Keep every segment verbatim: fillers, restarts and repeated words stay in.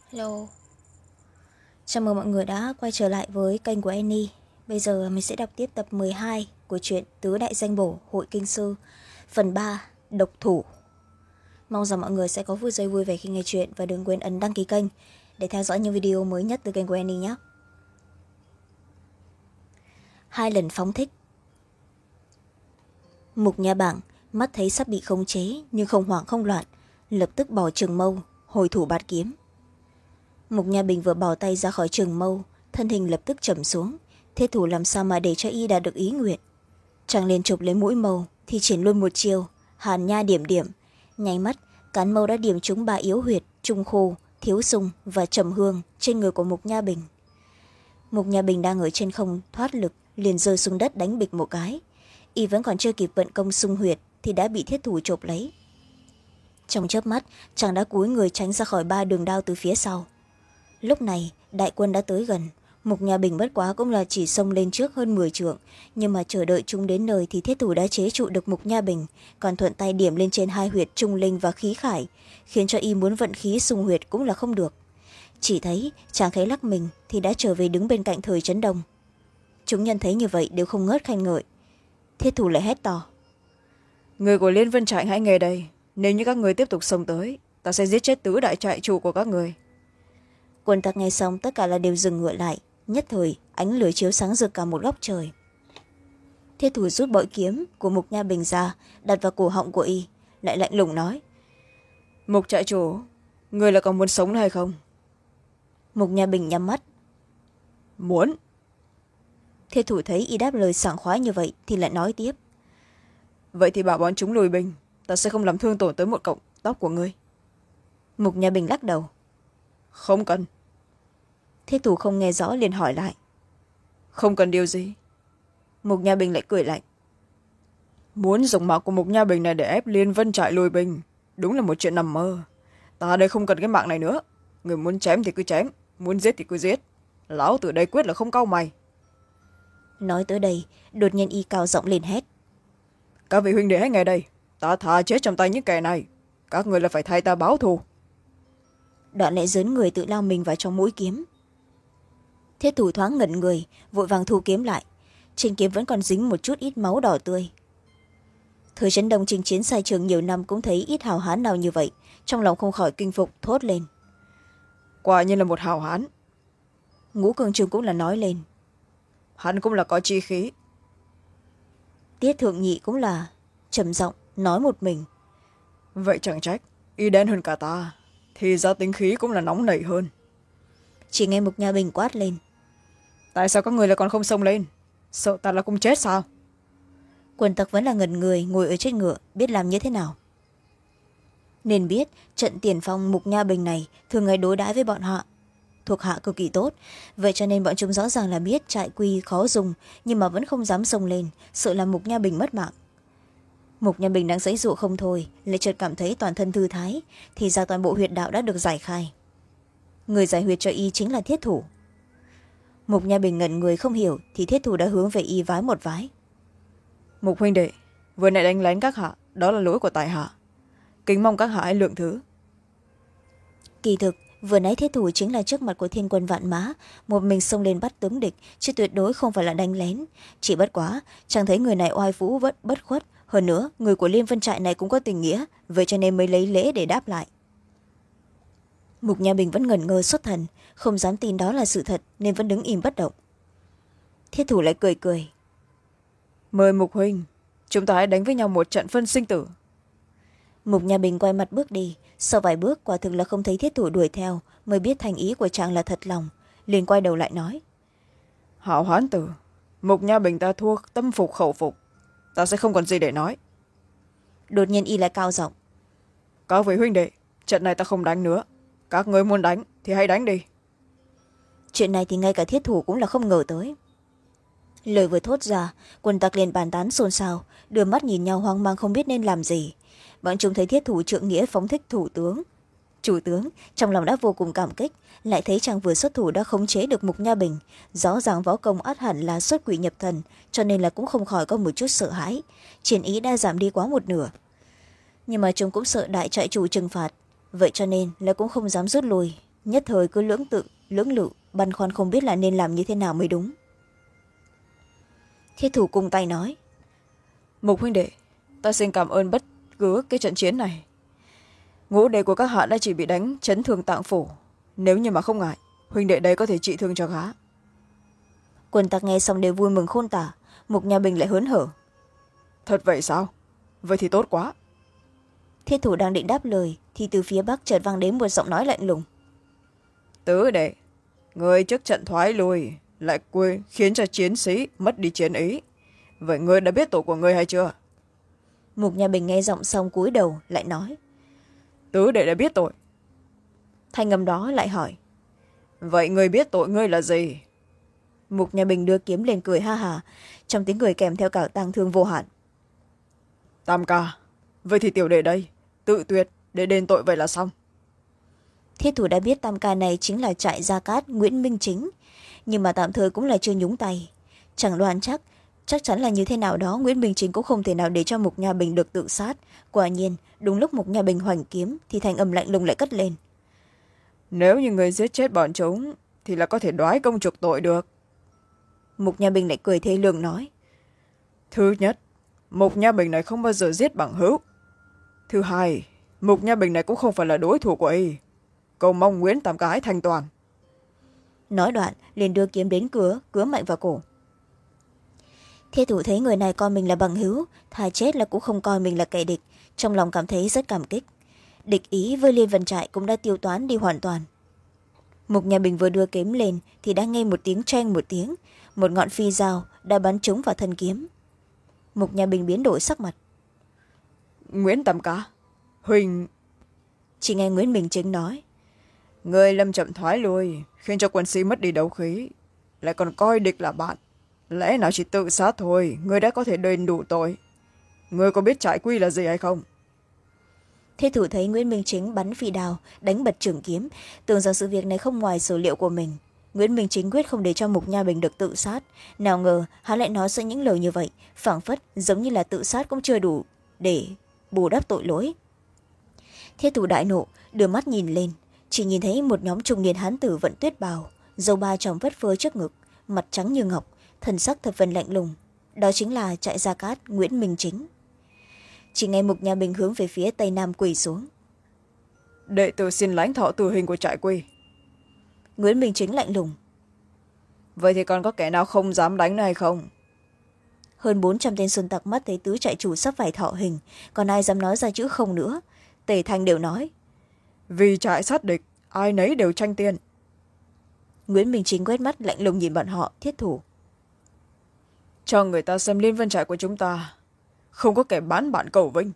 Hello, chào mừng mọi người đã quay trở lại với kênh của Annie. Bây giờ mình sẽ đọc tiếp tập mười hai của truyện Tứ Đại Danh Bổ Hội Kinh Sư, phần ba, Độc Thủ. Mong rằng mọi người sẽ có vui giây vui vẻ khi nghe chuyện và đừng quên ấn đăng ký kênh để theo dõi những video mới nhất từ kênh của Annie nhé. Hai lần phóng thích. Mục Nha Bảng mắt thấy sắp bị khống chế nhưng không hoảng không loạn, lập tức bỏ trường mâu, hồi thủ bạt kiếm. Mục Nha Bình vừa bỏ tay ra khỏi trường mâu, thân hình lập tức trầm xuống. Thế thủ làm sao mà để cho y đạt được ý nguyện. Chàng liền chụp lấy mũi mâu thì triển luôn một chiều, hàn nha điểm điểm. Nháy mắt, cán mâu đã điểm trúng ba yếu huyệt trung khô, thiếu sung và trầm hương trên người của Mục Nha Bình. Mục Nha Bình đang ở trên không thoát lực, liền rơi xuống đất đánh bịch một cái. Y vẫn còn chưa kịp vận công sung huyệt thì đã bị thiết thủ chộp lấy. Trong chớp mắt, chàng đã cúi người tránh ra khỏi ba đường đao từ phía sau. Lúc này đại quân đã tới gần. Mục Nha Bình bất quá cũng là chỉ xông lên trước hơn mười trượng, nhưng mà chờ đợi chúng đến nơi thì thiết thủ đã chế trụ được Mục Nha Bình, còn thuận tay điểm lên trên hai huyệt trung linh và khí khải, khiến cho y muốn vận khí xung huyệt cũng là không được. Chỉ thấy chàng khẽ lắc mình thì đã trở về đứng bên cạnh Thời Chấn Đông. Chúng nhân thấy như vậy đều không ngớt khen ngợi. Thiết thủ lại hét to: Người của Liên Vân Trại hãy nghe đây, nếu như các người tiếp tục xông tới, ta sẽ giết chết tứ đại trại chủ của các người. Quân tặc nghe xong tất cả là đều dừng ngựa lại, nhất thời ánh lửa chiếu sáng rực cả một góc trời. Thiết thủ rút bội kiếm của Mục Nha Bình ra, đặt vào cổ họng của y, lại lạnh lùng nói: Mục trại chủ, người là còn muốn sống hay không? Mục Nha Bình nhắm mắt: Muốn. Thiết thủ thấy y đáp lời sảng khoái như vậy thì lại nói tiếp: Vậy thì bảo bọn chúng lùi binh, ta sẽ không làm thương tổn tới một cọng tóc của ngươi. Mục Nha Bình lắc đầu: Không cần. Thiết thủ không nghe rõ liền hỏi lại: Không cần điều gì? Mục Nha Bình lại cười lạnh: Muốn dùng mạng của Mục Nha Bình này để ép Liên Vân Trại lùi binh, đúng là một chuyện nằm mơ. Ta đây không cần cái mạng này nữa. Người muốn chém thì cứ chém, muốn giết thì cứ giết. Lão tử đây quyết là không cau mày. Nói tới đây, đột nhiên y cao giọng lên hét: Các vị huynh đệ hãy nghe đây, ta thà chết trong tay những kẻ này, các người là phải thay ta báo thù. Đoạn lại dớn người tự lao mình vào trong mũi kiếm. Thiết thủ thoáng ngẩn người, vội vàng thu kiếm lại. Trên kiếm vẫn còn dính một chút ít máu đỏ tươi. Thời Chấn Đông chinh chiến sai trường nhiều năm cũng thấy ít hào hán nào như vậy, trong lòng không khỏi kinh phục thốt lên: Quả nhiên là một hào hán. Ngũ Cường Trung cũng là nói lên: Hắn cũng là có chi khí. Tiết Thượng Nhị cũng là trầm giọng nói một mình: Vậy chẳng trách, y đen hơn cả ta, thì ra tính khí cũng là nóng nảy hơn. Chỉ nghe Mục Nha Bình quát lên: Tại sao các người lại còn không xông lên? Sợ ta là cũng chết sao? Quần tặc vẫn là ngẩn người ngồi ở trên ngựa, biết làm như thế nào. Nên biết trận tiền phong Mục Nha Bình này thường ngày đối đãi với bọn họ thuộc hạ cực kỳ tốt, vậy cho nên bọn chúng rõ ràng là biết trại quy khó dùng, nhưng mà vẫn không dám xông lên, sợ làm Mục Nha Bình mất mạng. Mục Nha Bình đang giãy giụa không thôi, lại chợt cảm thấy toàn thân thư thái, thì ra toàn bộ huyệt đạo đã được giải khai. Người giải huyệt cho y chính là thiết thủ. Mục Nha Bình ngẩn người không hiểu thì thiết thủ đã hướng về y vái một vái: Mục huynh đệ, vừa nãy đánh lén các hạ, đó là lỗi của tại hạ, kính mong các hạ hãy lượng thứ. Kỳ thực vừa nãy thiết thủ chính là trước mặt của thiên quân vạn mã, một mình xông lên bắt tướng địch, chứ tuyệt đối không phải là đánh lén. Chỉ bất quá chẳng thấy người này oai vũ bất bất khuất, hơn nữa người của Liên Vân Trại này cũng có tình nghĩa, vậy cho nên mới lấy lễ để đáp lại. Mục Nha Bình vẫn ngẩn ngơ xuất thần, không dám tin đó là sự thật nên vẫn đứng im bất động. Thiết thủ lại cười cười: Mời Mục huynh, chúng ta hãy đánh với nhau một trận phân sinh tử. Mục Nha Bình quay mặt bước đi, sau vài bước quả thực là không thấy thiết thủ đuổi theo, mới biết thành ý của chàng là thật lòng, liền quay đầu lại nói: Hảo hoán tử, Mục Nha Bình ta thua tâm phục khẩu phục, ta sẽ không còn gì để nói. Đột nhiên y lại cao giọng: Các vị huynh đệ, trận này ta không đánh nữa, các người muốn đánh thì hãy đánh đi. Chuyện này thì ngay cả thiết thủ cũng là không ngờ tới. Lời vừa thốt ra, quân tặc liền bàn tán xôn xao, đưa mắt nhìn nhau hoang mang không biết nên làm gì. Bọn chúng thấy thiết thủ trượng nghĩa phóng thích thủ tướng chủ tướng, trong lòng đã vô cùng cảm kích, lại thấy chàng vừa xuất thủ đã khống chế được Mục Nha Bình, rõ ràng võ công ắt hẳn là xuất quỷ nhập thần, cho nên là cũng không khỏi có một chút sợ hãi, chiến ý đã giảm đi quá một nửa. Nhưng mà chúng cũng sợ đại trại chủ trừng phạt, vậy cho nên là cũng không dám rút lui, nhất thời cứ lưỡng tự lưỡng lự băn khoăn không biết là nên làm như thế nào mới đúng. Thiết thủ cùng tay nói: Mục huynh đệ, ta xin cảm ơn bất cứ cái trận chiến này. Ngũ đệ của các hạ đã chỉ bị đánh chấn thương tạng phủ, nếu như mà không ngại, huynh đệ đây có thể trị thương cho gã. Quân tặc nghe xong đều vui mừng khôn tả. Mục Nha Bình lại hớn hở: Thật vậy sao? Vậy thì tốt quá. Thiết thủ đang định đáp lời thì từ phía bắc chợt vang đến một giọng nói lạnh lùng: Tứ đệ, người trước trận thoái lui lại quên khiến cho chiến sĩ mất đi chiến ý, vậy ngươi đã biết tội của ngươi hay chưa? Mục Nha Bình nghe giọng xong cúi đầu lại nói: Tứ đệ đã biết tội. Thanh âm đó lại hỏi: Vậy ngươi biết tội ngươi là gì? Mục Nha Bình đưa kiếm lên cười ha hà, trong tiếng cười kèm theo cả tang thương vô hạn: Tam ca, vậy thì tiểu đệ đây tự tuyệt để đền tội, vậy là xong. Thiết thủ đã biết tam ca này chính là trại Gia Cát Nguyễn Minh Chính, nhưng mà tạm thời cũng là chưa nhúng tay. Chẳng đoán chắc chắc chắn là như thế nào đó Nguyễn Minh Chính cũng không thể nào để cho Mục Nha Bình được tự sát. Quả nhiên đúng lúc Mục Nha Bình hoành kiếm thì thanh âm lạnh lùng lại cất lên: Nếu như người giết chết bọn chúng thì là có thể đoái công chuộc tội được. Mục Nha Bình lại cười thê lương nói: Thứ nhất, Mục Nha Bình này không bao giờ giết bằng hữu. Thứ hai, Mục Nha Bình này cũng không phải là đối thủ của y. Cầu mong Nguyễn Tam Cái thành toàn. Nói đoạn liền đưa kiếm đến cửa cứa mạnh vào cổ. Thiết thủ thấy người này coi mình là bằng hữu, thà chết là cũng không coi mình là kẻ địch, trong lòng cảm thấy rất cảm kích. Địch ý với Liên Vân Trại cũng đã tiêu toán đi hoàn toàn. Mục Nha Bình vừa đưa kiếm lên thì đã nghe một tiếng tranh một tiếng, một ngọn phi dao đã bắn trúng vào thân kiếm. Mục Nha Bình biến đổi sắc mặt: Nguyễn Tam Cá, huynh... Chỉ nghe Nguyễn Minh Chính nói: Người lâm chậm thoái lui khiến cho quân sĩ mất đi đấu khí, lại còn coi địch là bạn, lẽ nào chỉ tự sát thôi người đã có thể đền đủ tội. Người có biết trại quy là gì hay không? Thế thủ thấy Nguyễn Minh Chính bắn phi đao đánh bật trường kiếm, tưởng rằng sự việc này không ngoài sở liệu của mình. Nguyễn Minh Chính quyết không để cho Mục Nha Bình được tự sát, nào ngờ hắn lại nói ra những lời như vậy, phảng phất giống như là tự sát cũng chưa đủ để bù đắp tội lỗi. Thiết thủ đại nộ đưa mắt nhìn lên, chỉ nhìn thấy một nhóm trung niên hán tử vận tuyết bào, dâu ba tròng phất phơ trước ngực, mặt trắng như ngọc, thần sắc thập phần lạnh lùng. Đó chính là trại Gia Cát Nguyễn Minh Chính. Chỉ nghe Mục Nha Bình hướng về phía tây nam quỳ xuống: Đệ tử xin lãnh thọ tử hình của trại quy. Nguyễn Minh Chính lạnh lùng: Vậy thì còn có kẻ nào không dám đánh này không? Hơn bốn trăm tên xuân tặc mắt thấy tứ trại chủ sắp phải thọ hình, còn ai dám nói ra chữ không nữa. Tề Thanh đều nói: Vì trại sát địch, ai nấy đều tranh tiền. Nguyễn Minh Chính quét mắt lạnh lùng nhìn bọn họ. Thiết thủ: Cho người ta xem Liên Vân Trại của chúng ta, không có kẻ bán bạn cầu vinh.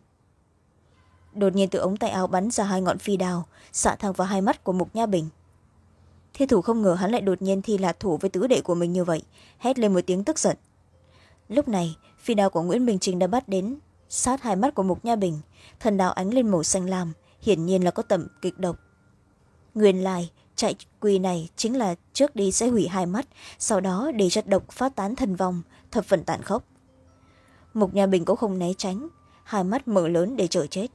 Đột nhiên từ ống tay áo bắn ra hai ngọn phi đao, xạ thẳng vào hai mắt của Mục Nha Bình. Thiết thủ không ngờ hắn lại đột nhiên thi lạc thủ với tứ đệ của mình như vậy, hét lên một tiếng tức giận. Lúc này phi đao của Nguyễn Minh Chính đã bắt đến sát hai mắt của Mục Nha Bình, thần đao ánh lên màu xanh lam, hiển nhiên là có tầm kịch độc. Nguyên lai trại quy này chính là trước đi sẽ hủy hai mắt, sau đó để chất độc phát tán thần vong, thập phần tàn khốc. Mục Nha Bình cũng không né tránh, hai mắt mở lớn để chờ chết.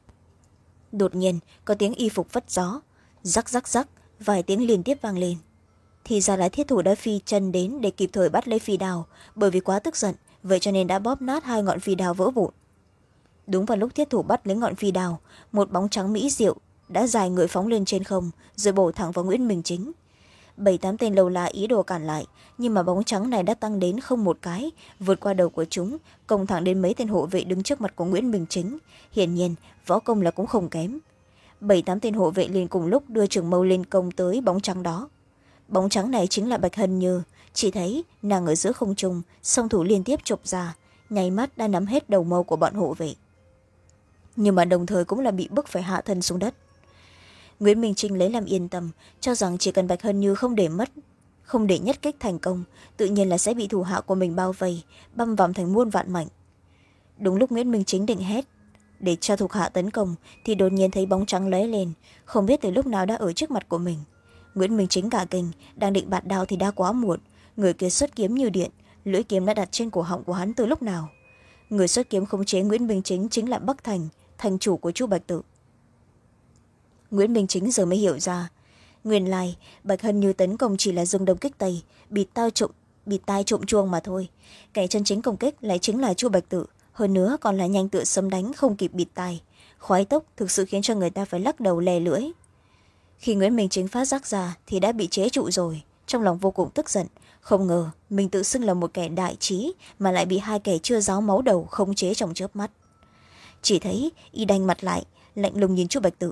Đột nhiên có tiếng y phục vất gió, rắc rắc rắc, vài tiếng liên tiếp vang lên. Thì ra là thiết thủ đã phi chân đến để kịp thời bắt lấy phi đao, bởi vì quá tức giận, vậy cho nên đã bóp nát hai ngọn phi đao vỡ vụn. Đúng vào lúc thiết thủ bắt lấy ngọn phi đao, một bóng trắng mỹ diệu đã dài người phóng lên trên không, rồi bổ thẳng vào Nguyễn Minh Chính. Bảy tám tên lâu la ý đồ cản lại, nhưng mà bóng trắng này đã tăng đến không một cái, vượt qua đầu của chúng, công thẳng đến mấy tên hộ vệ đứng trước mặt của Nguyễn Minh Chính. Hiển nhiên võ công là cũng không kém. Bảy tám tên hộ vệ liền cùng lúc đưa trường mâu lên công tới bóng trắng đó. Bóng trắng này chính là Bạch Hân Như. Chỉ thấy nàng ở giữa không trung, song thủ liên tiếp chụp ra, nháy mắt đã nắm hết đầu mâu của bọn hộ vệ, nhưng mà đồng thời cũng là bị bức phải hạ thân xuống đất. Nguyễn Minh Trinh lấy làm yên tâm, cho rằng chỉ cần Bạch Hân Như không để mất không để nhất kích thành công, tự nhiên là sẽ bị thủ hạ của mình bao vây, băm vằm thành muôn vạn mảnh. Đúng lúc Nguyễn Minh Chính định hét để cho thuộc hạ tấn công thì đột nhiên thấy bóng trắng lóe lên, không biết từ lúc nào đã ở trước mặt của mình. Nguyễn Minh Chính cả kinh, đang định bạt đao thì đã quá muộn. Người kia xuất kiếm như điện, lưỡi kiếm đã đặt trên cổ họng của hắn từ lúc nào. Người xuất kiếm khống chế Nguyễn Minh Chính chính là Bắc Thành, thành chủ của Chu Bạch Tự. Nguyễn Minh Chính giờ mới hiểu ra, Nguyên lai Bạch Hân Như tấn công chỉ là dùng đông kích tây, bịt tai trộm bịt tai trộm chuông mà thôi. Kẻ chân chính công kích lại chính là Chu Bạch Tự, hơn nữa còn là nhanh tựa sấm đánh, không kịp bịt tai. Khoái tốc thực sự khiến cho người ta phải lắc đầu lè lưỡi. Khi Nguyễn Minh Chính phát giác ra thì đã bị chế trụ rồi, trong lòng vô cùng tức giận. Không ngờ mình tự xưng là một kẻ đại trí mà lại bị hai kẻ chưa ráo máu đầu khống chế trong chớp mắt. Chỉ thấy y đanh mặt lại, lạnh lùng nhìn Chu Bạch Tự.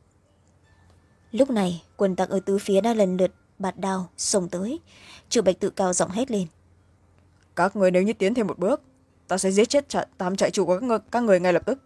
Lúc này quần tặc ở tứ phía đã lần lượt bạt đao xông tới. Chu Bạch Tự cao giọng hét lên: các người nếu như tiến thêm một bước, ta sẽ giết chết trại, tám trại chủ của các người, các người ngay lập tức.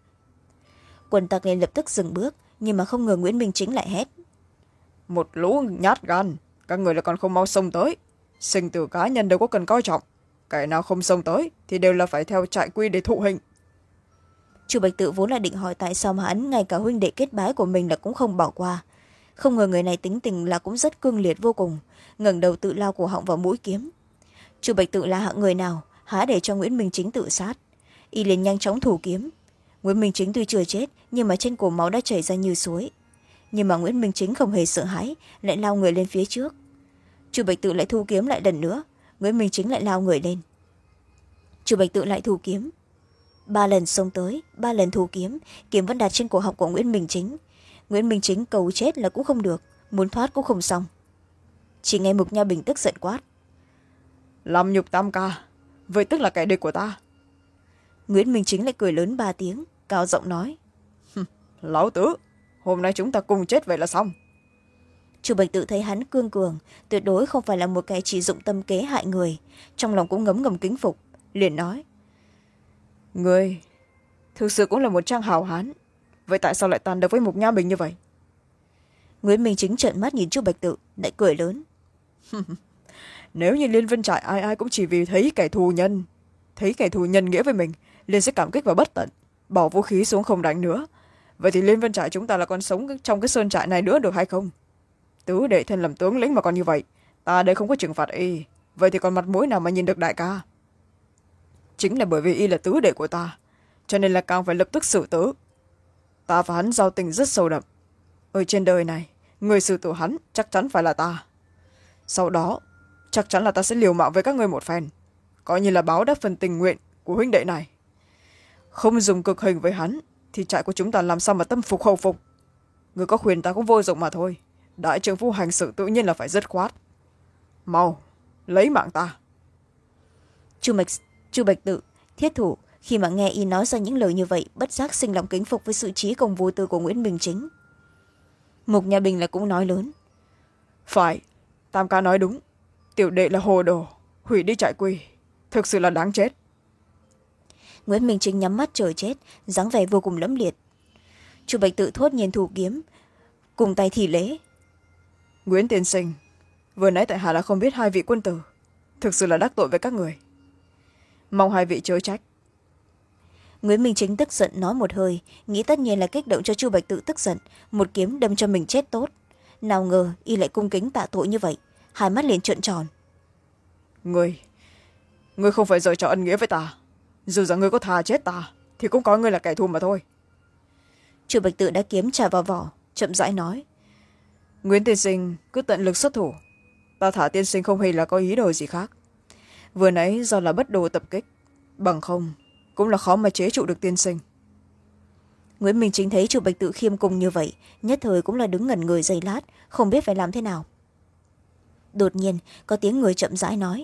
Quần tặc liền lập tức dừng bước, nhưng mà không ngờ Nguyễn Minh Chính lại hét: một lũ nhát gan, các người lại còn không mau xông tới. Sinh tử cá nhân đâu có cần coi trọng, kẻ nào không xông tới thì đều là phải theo trại quy để thụ hình. Chu Bạch Tự vốn là định hỏi tại sao mà hắn ngay cả huynh đệ kết bái của mình là cũng không bỏ qua. Không ngờ người này tính tình là cũng rất cương liệt vô cùng, ngẩng đầu tự lao cổ họng vào mũi kiếm. Chu Bạch Tự là hạng người nào há để cho Nguyễn Minh Chính tự sát. Y liền nhanh chóng thủ kiếm. Nguyễn Minh Chính tuy chưa chết, nhưng mà trên cổ máu đã chảy ra như suối. Nhưng mà Nguyễn Minh Chính không hề sợ hãi, lại lao người lên phía trước. Chu Bạch Tự lại thu kiếm lại lần nữa, Nguyễn Minh Chính lại lao người lên. Chu Bạch Tự lại thu kiếm, ba lần xông tới, ba lần thu kiếm, kiếm vẫn đặt trên cổ họng của Nguyễn Minh Chính. Nguyễn Minh Chính cầu chết là cũng không được, muốn thoát cũng không xong. Chỉ nghe Mục Nha Bình tức giận quát: làm nhục Tam Ca, vậy tức là kẻ địch của ta. Nguyễn Minh Chính lại cười lớn ba tiếng, cao giọng nói: lão tứ, hôm nay chúng ta cùng chết vậy là xong. Chu Bạch Tự thấy hắn cương cường, tuyệt đối không phải là một kẻ chỉ dụng tâm kế hại người, trong lòng cũng ngấm ngầm kính phục, liền nói: người thực sự cũng là một trang hào hán, vậy tại sao lại tàn độc với Mục Nha Bình như vậy? Nguyễn Minh Chính trợn mắt nhìn Chu Bạch Tự, lại cười lớn: nếu như Liên Vân Trại ai ai cũng chỉ vì thấy kẻ thù nhân thấy kẻ thù nhân nghĩa với mình, liền sẽ cảm kích và bất tận, bỏ vũ khí xuống không đánh nữa, vậy thì Liên Vân Trại chúng ta là còn sống trong cái sơn trại này nữa được hay không? Tứ đệ thân làm tướng lĩnh mà còn như vậy, ta đây không có trừng phạt y, vậy thì còn mặt mũi nào mà nhìn được đại ca? Chính là bởi vì y là tứ đệ của ta, cho nên là càng phải lập tức xử tử. Ta và hắn giao tình rất sâu đậm, ở trên đời này người xử tử hắn chắc chắn phải là ta. Sau đó chắc chắn là ta sẽ liều mạng với các ngươi một phen, coi như là báo đáp phần tình nguyện của huynh đệ này. Không dùng cực hình với hắn thì trại của chúng ta làm sao mà tâm phục khẩu phục. Người có khuyên ta cũng vô dụng mà thôi, đại trưởng phu hành sự tự nhiên là phải dứt khoát. Mau lấy mạng ta. Chu Bạch, Chu Bạch Tự thiết thủ, khi mà nghe y nói ra những lời như vậy, bất giác sinh lòng kính phục với sự trí công vô tư của Nguyễn Minh Chính. Mục Nha Bình là cũng nói lớn: phải, Tam Ca nói đúng, tiểu đệ là hồ đồ, hủy đi trại quy, thực sự là đáng chết. Nguyễn Minh Chính nhắm mắt chờ chết, dáng vẻ vô cùng lẫm liệt. Chu Bạch Tự thốt nhiên thủ kiếm, cùng tay thì lễ: Nguyễn tiên sinh, vừa nãy tại hạ đã không biết hai vị quân tử, thực sự là đắc tội với các người, mong hai vị chớ trách. Nguyễn Minh Chính tức giận nói một hơi, nghĩ tất nhiên là kích động cho Chu Bạch Tự tức giận, một kiếm đâm cho mình chết tốt. Nào ngờ y lại cung kính tạ tội như vậy, hai mắt liền trợn tròn. Người người không phải giở trò ân nghĩa với ta, dù rằng người có thà chết ta thì cũng có người là kẻ thù mà thôi. Chu Bạch Tự đã kiếm trả vào vỏ, chậm rãi nói: Nguyễn tiên sinh cứ tận lực xuất thủ, ta thả tiên sinh không hề là có ý đồ gì khác. Vừa nãy do là bất đồ tập kích, bằng không cũng là khó mà chế trụ được tiên sinh. Nguyễn Minh Chính thấy Chu Bạch Tự khiêm cung như vậy, nhất thời cũng là đứng ngẩn người giây lát, không biết phải làm thế nào. Đột nhiên có tiếng người chậm rãi nói: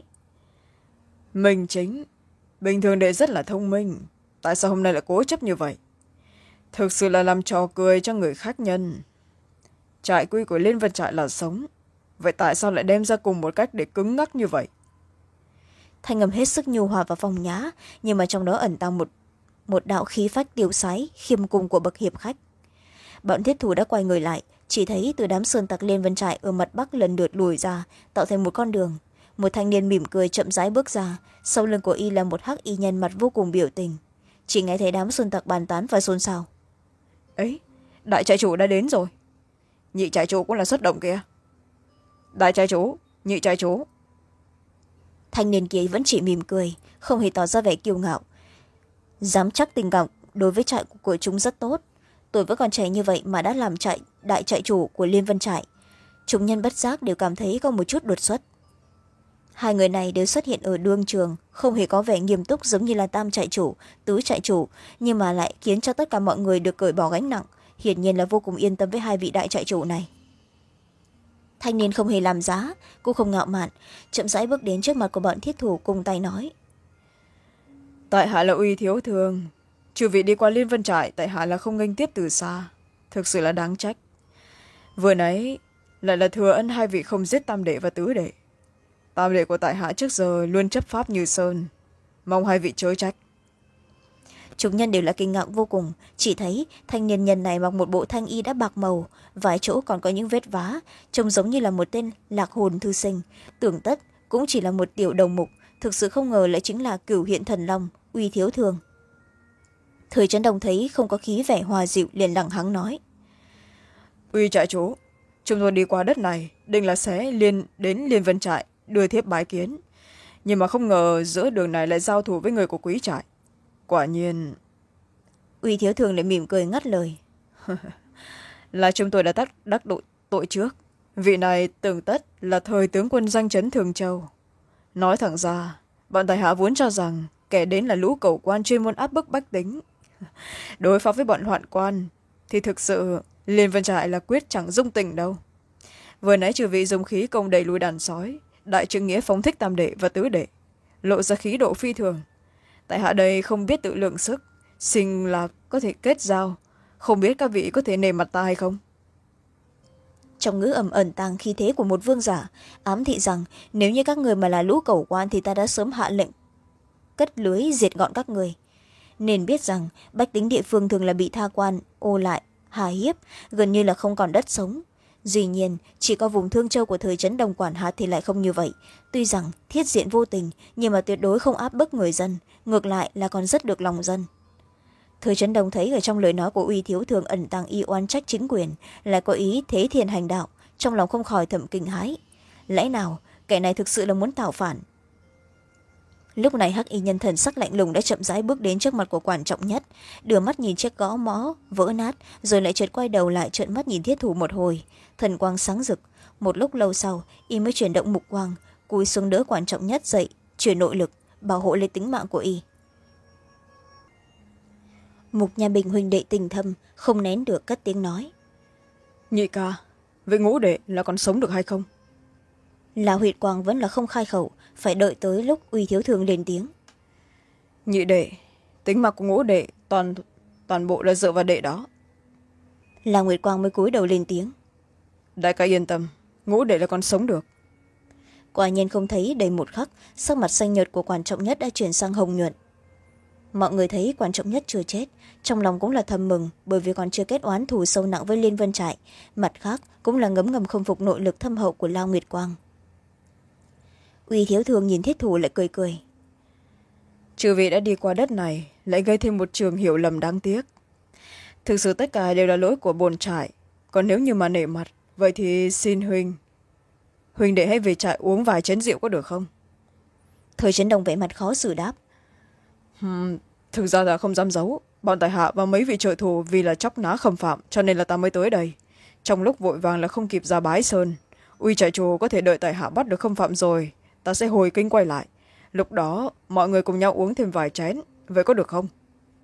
Minh Chính, bình thường đệ rất là thông minh, tại sao hôm nay lại cố chấp như vậy? Thực sự là làm trò cười cho người khác nhân. Trại quy của Liên Vân Trại là sống, vậy tại sao lại đem ra cùng một cách để cứng ngắc như vậy? Thanh âm hết sức nhu hòa và phong nhã, nhưng mà trong đó ẩn tàng một một đạo khí phách tiêu sái khiêm cung của bậc hiệp khách. Bọn thiết thủ đã quay người lại, chỉ thấy từ đám sơn tặc Liên Vân Trại ở mặt bắc lần lượt lùi ra, tạo thành một con đường. Một thanh niên mỉm cười chậm rãi bước ra, sau lưng của y là một hắc y nhân mặt vô cùng biểu tình. Chỉ nghe thấy đám sơn tặc bàn tán và xôn xao: ấy, đại trại chủ đã đến rồi. Nhị trại chủ cũng là xuất động kìa. Đại trại chủ, nhị trại chủ. Thanh niên kia vẫn chỉ mỉm cười, không hề tỏ ra vẻ kiêu ngạo. Dám chắc tình cảm đối với trại của chúng rất tốt. Tuổi vẫn còn trẻ như vậy mà đã làm trại đại trại chủ của Liên Vân Trại. chúng nhân bất giác đều cảm thấy có một chút đột xuất. Hai người này đều xuất hiện ở đương trường, không hề có vẻ nghiêm túc giống như là tam trại chủ, tứ trại chủ, nhưng mà lại khiến cho tất cả mọi người được cởi bỏ gánh nặng, hiển nhiên là vô cùng yên tâm với hai vị đại trại chủ này. Thanh niên không hề làm giá, cũng không ngạo mạn, chậm rãi bước đến trước mặt của bọn thiết thủ, cùng tay nói: tại hạ là Uy thiếu thường, chư vị đi qua Liên Vân trại, tại hạ là không nghênh tiếp từ xa, thực sự là đáng trách. Vừa nãy lại là thừa ân hai vị không giết tam đệ và tứ đệ. Tam đệ của tại hạ trước giờ luôn chấp pháp như sơn, mong hai vị chớ trách. Chúng nhân đều là kinh ngạc vô cùng, chỉ thấy thanh niên nhân này mặc một bộ thanh y đã bạc màu, vài chỗ còn có những vết vá, trông giống như là một tên lạc hồn thư sinh, tưởng tất cũng chỉ là một tiểu đồng mục, thực sự không ngờ lại chính là Cửu Hiện Thần Long, Uy thiếu thường. Thời Trấn Đồng thấy không có khí vẻ hòa dịu, liền lẳng hắng nói: Uy trại chủ, chúng tôi đi qua đất này định là sẽ liên đến Liên Vân trại đưa thiếp bái kiến, nhưng mà không ngờ giữa đường này lại giao thủ với người của Quý trại. Quả nhiên... Uy thiếu thường lại mỉm cười ngắt lời: là chúng tôi đã tắt đắc tội, tội trước. Vị này tưởng tất là thời tướng quân danh chấn Thường Châu. Nói thẳng ra, bọn tài hạ vốn cho rằng kẻ đến là lũ cẩu quan chuyên môn áp bức bách tính. Đối phó với bọn hoạn quan thì thực sự Liên Vân trại là quyết chẳng dung tình đâu. Vừa nãy trừ vị dùng khí công đẩy lùi đàn sói, đại trượng nghĩa phóng thích tam đệ và tứ đệ, lộ ra khí độ phi thường. Tại hạ đây không biết tự lượng sức, xin là có thể kết giao, không biết các vị có thể nề mặt ta hay không. Trong ngữ ẩm ẩn tàng khí thế của một vương giả, ám thị rằng nếu như các người mà là lũ cẩu quan thì ta đã sớm hạ lệnh cất lưới diệt gọn các người. Nên biết rằng bách tính địa phương thường là bị tha quan, ô lại, hà hiếp, gần như là không còn đất sống. Dĩ nhiên, chỉ có vùng Thương Châu của thời Trấn Đồng quản hạt thì lại không như vậy. Tuy rằng thiết diện vô tình, nhưng mà tuyệt đối không áp bức người dân, ngược lại là còn rất được lòng dân. Thời Trấn Đồng thấy ở trong lời nói của Uy thiếu thường ẩn tàng y oán trách chính quyền, lại có ý thế thiên hành đạo, trong lòng không khỏi thầm kinh hãi. Lẽ nào kẻ này thực sự là muốn tạo phản? Lúc này hắc y nhân thần sắc lạnh lùng đã chậm rãi bước đến trước mặt của Quản Trọng Nhất, đưa mắt nhìn chiếc gõ mõ vỡ nát, rồi lại chợt quay đầu lại trợn mắt nhìn thiết thủ một hồi, thần quang sáng rực. Một lúc lâu sau y mới chuyển động mục quang, cúi xuống đỡ Quản Trọng Nhất dậy, chuyển nội lực bảo hộ lấy tính mạng của y. Mục Nha Bình huynh đệ tình thâm, không nén được cất tiếng nói: Nhị ca, vậy Ngũ đệ là còn sống được hay không? Là Huyệt Quang vẫn là không khai khẩu, phải đợi tới lúc Uy thiếu thường lên tiếng. Nhị đệ, tính mạng của Ngũ đệ toàn toàn bộ là dựa vào đệ đó. Là Nguyệt Quang mới cúi đầu lên tiếng: Đại ca yên tâm, Ngũ đệ là còn sống được. Quả nhiên không thấy đầy một khắc, sắc mặt xanh nhợt của Quản Trọng Nhất đã chuyển sang hồng nhuận. Mọi người thấy Quản Trọng Nhất chưa chết, trong lòng cũng là thầm mừng, bởi vì còn chưa kết oán thù sâu nặng với Liên Vân trại, mặt khác cũng là ngấm ngầm không phục nội lực thâm hậu của Lao Nguyệt Quang. Uy thiếu thường nhìn thiết thủ lại cười cười: Chư vị đã đi qua đất này, lại gây thêm một trường hiểu lầm đáng tiếc. Thực sự tất cả đều là lỗi của bồn trại, còn nếu như mà nể mặt, vậy thì xin huynh huynh đệ hãy về trại uống vài chén rượu có được không? Thời Trấn Đồng vẻ mặt khó xử đáp: Hmm, thực ra là không dám giấu, bọn tài hạ và mấy vị trợ thủ vì là chóc ná khâm phạm cho nên là ta mới tới đây. Trong lúc vội vàng là không kịp ra bái sơn. Uy trại chủ có thể đợi tài hạ bắt được khâm phạm rồi, ta sẽ hồi kinh quay lại, lúc đó mọi người cùng nhau uống thêm vài chén, vậy có được không?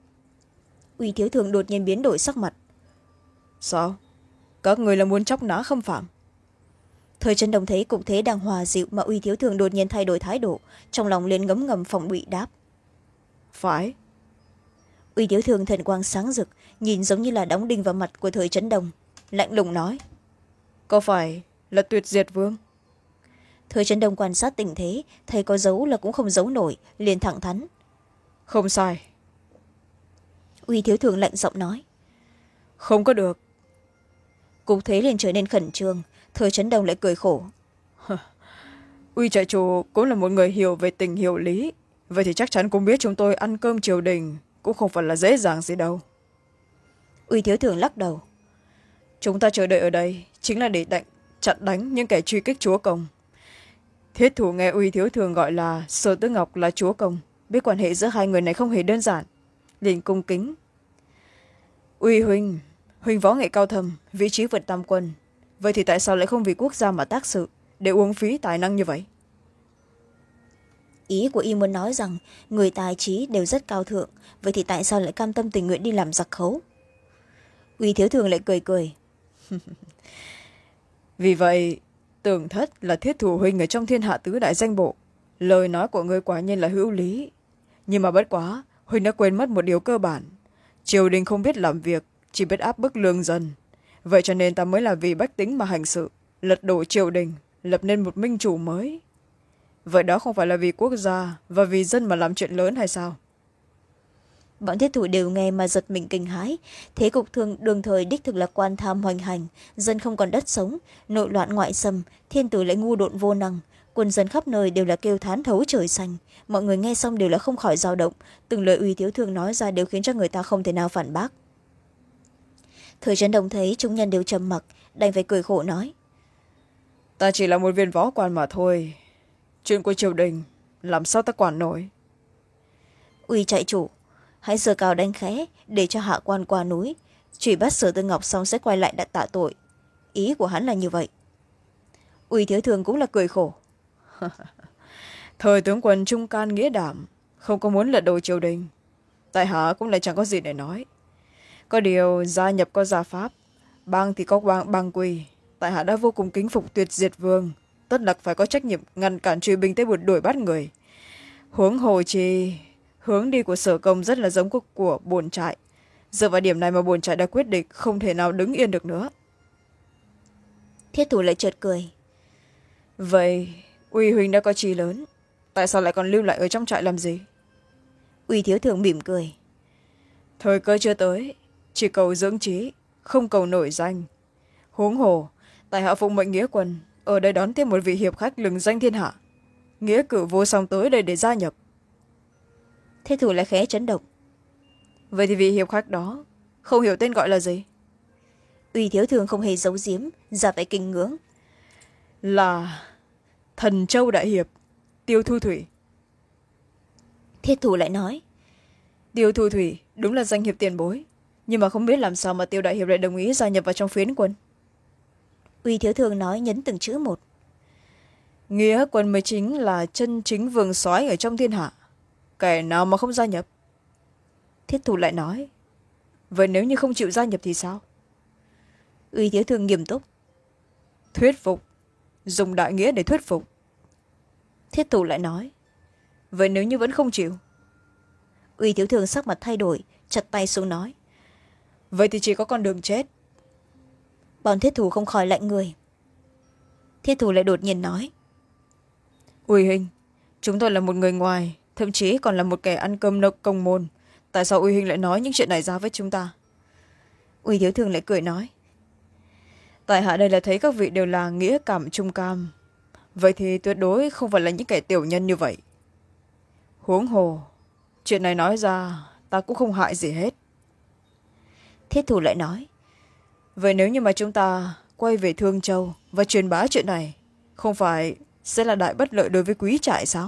Uy thiếu thường đột nhiên biến đổi sắc mặt: Sao? Các người là muốn chóc ná khâm phạm? Thời Trấn Đồng thấy cục thế đang hòa dịu mà Uy thiếu thường đột nhiên thay đổi thái độ, trong lòng liền ngấm ngầm phòng bị đáp: Phải. Uy thiếu thường thần quang sáng rực, nhìn giống như là đóng đinh vào mặt của Thời Trấn Đồng, lạnh lùng nói: Có phải là Tuyệt Diệt Vương? Thời Trấn Đồng quan sát tình thế, thấy có giấu là cũng không giấu nổi, liền thẳng thắn: Không sai. Uy thiếu thường lạnh giọng nói: Không có được. Cục thế liền trở nên khẩn trương. Thời Trấn Đồng lại cười khổ: Uy trại chủ cũng là một người hiểu về tình hiểu lý, vậy thì chắc chắn cũng biết chúng tôi ăn cơm triều đình cũng không phải là dễ dàng gì đâu. Uy thiếu thường lắc đầu: Chúng ta chờ đợi ở đây chính là để đánh, chặn đánh những kẻ truy kích chúa công. Thiết thủ nghe Uy thiếu thường gọi là Sở Tư Ngọc là chúa công, biết quan hệ giữa hai người này không hề đơn giản, liền cung kính: Uy huynh, huynh võ nghệ cao thâm, vị trí vượt tam quân, vậy thì tại sao lại không vì quốc gia mà tác sự để uống phí tài năng như vậy? Ý của y muốn nói rằng người tài trí đều rất cao thượng, vậy thì tại sao lại cam tâm tình nguyện đi làm giặc khấu? Uy Thiếu Thường lại cười cười. Vì vậy tưởng thất là Thiết Thủ huynh ở trong thiên hạ tứ đại danh bộ, lời nói của ngươi quả nhiên là hữu lý. Nhưng mà bất quá huynh đã quên mất một điều cơ bản, triều đình không biết làm việc, chỉ biết áp bức lương dân. Vậy cho nên ta mới là vì bách tính mà hành sự, lật đổ triều đình, lập nên một minh chủ mới. Vậy đó không phải là vì quốc gia và vì dân mà làm chuyện lớn hay sao? Bọn Thiết Thủ đều nghe mà giật mình kinh hãi. Thế cục thường đường thời đích thực là quan tham hoành hành, dân không còn đất sống, nội loạn ngoại xâm, thiên tử lại ngu độn vô năng, quân dân khắp nơi đều là kêu thán thấu trời xanh. Mọi người nghe xong đều là không khỏi dao động, từng lời Uy Thiếu Thường nói ra đều khiến cho người ta không thể nào phản bác. Thời Trấn Đông thấy chúng nhân đều trầm mặc, đành phải cười khổ nói: Ta chỉ là một viên võ quan mà thôi, chuyện của triều đình làm sao ta quản nổi? Uy trại chủ, hãy giơ cao đánh khẽ để cho hạ quan qua núi, chỉ bắt Sở Tư Ngọc xong sẽ quay lại đặt tạ tội. Ý của hắn là như vậy. Uy Thiếu Thường cũng là cười khổ. Thời tướng quân trung can nghĩa đảm, không có muốn lật đổ triều đình, tại hạ cũng lại chẳng có gì để nói. Có điều gia nhập có gia pháp, bang thì có bang, bang quy, tại hạ đã vô cùng kính phục tuyệt diệt vương, tất là phải có trách nhiệm ngăn cản truy binh tới buộc đuổi bắt người. Huống hồ chi hướng đi của Sở Công rất là giống của, của bổn trại, dựa vào điểm này mà bổn trại đã quyết định không thể nào đứng yên được nữa. Thiết Thủ lại chợt cười. Vậy Uy huynh đã có chi lớn, tại sao lại còn lưu lại ở trong trại làm gì? Uy Thiếu Thường mỉm cười. Thời cơ chưa tới, chỉ cầu dưỡng trí, không cầu nổi danh. Huống hồ tại hạ phụng mệnh nghĩa quân ở đây đón tiếp một vị hiệp khách lừng danh thiên hạ, nghĩa cử vô song tới đây để gia nhập. Thiết Thủ lại khẽ chấn động. Vậy thì vị hiệp khách đó không hiểu tên gọi là gì? Uy Thiếu Thường không hề giấu giếm, ra vẻ kinh ngưỡng. Là Thần Châu đại hiệp Tiêu Thu Thủy. Thiết Thủ lại nói: Tiêu Thu Thủy đúng là danh hiệp tiền bối, nhưng mà không biết làm sao mà Tiêu đại hiệp lại đồng ý gia nhập vào trong phiến quân. Uy Thiếu Thường nói nhấn từng chữ một. Nghĩa quân mới chính là chân chính vương soái ở trong thiên hạ, kẻ nào mà không gia nhập? Thiết Thủ lại nói: Vậy nếu như không chịu gia nhập thì sao? Uy Thiếu Thường nghiêm túc: Thuyết phục, dùng đại nghĩa để thuyết phục. Thiết Thủ lại nói: Vậy nếu như vẫn không chịu? Uy Thiếu Thường sắc mặt thay đổi, chặt tay xuống nói: Vậy thì chỉ có con đường chết. Bọn Thiết Thủ không khỏi lạnh người. Thiết Thủ lại đột nhiên nói: Uy huynh, chúng tôi là một người ngoài, thậm chí còn là một kẻ ăn cơm nộp công môn, tại sao Uy huynh lại nói những chuyện này ra với chúng ta? Uy Thiếu Thường lại cười nói: Tại hạ đây là thấy các vị đều là nghĩa cảm trung cam, vậy thì tuyệt đối không phải là những kẻ tiểu nhân như vậy. Huống hồ chuyện này nói ra ta cũng không hại gì hết. Thiết Thủ lại nói: Vậy nếu như mà chúng ta quay về Thương Châu và truyền bá chuyện này, không phải sẽ là đại bất lợi đối với quý trại sao?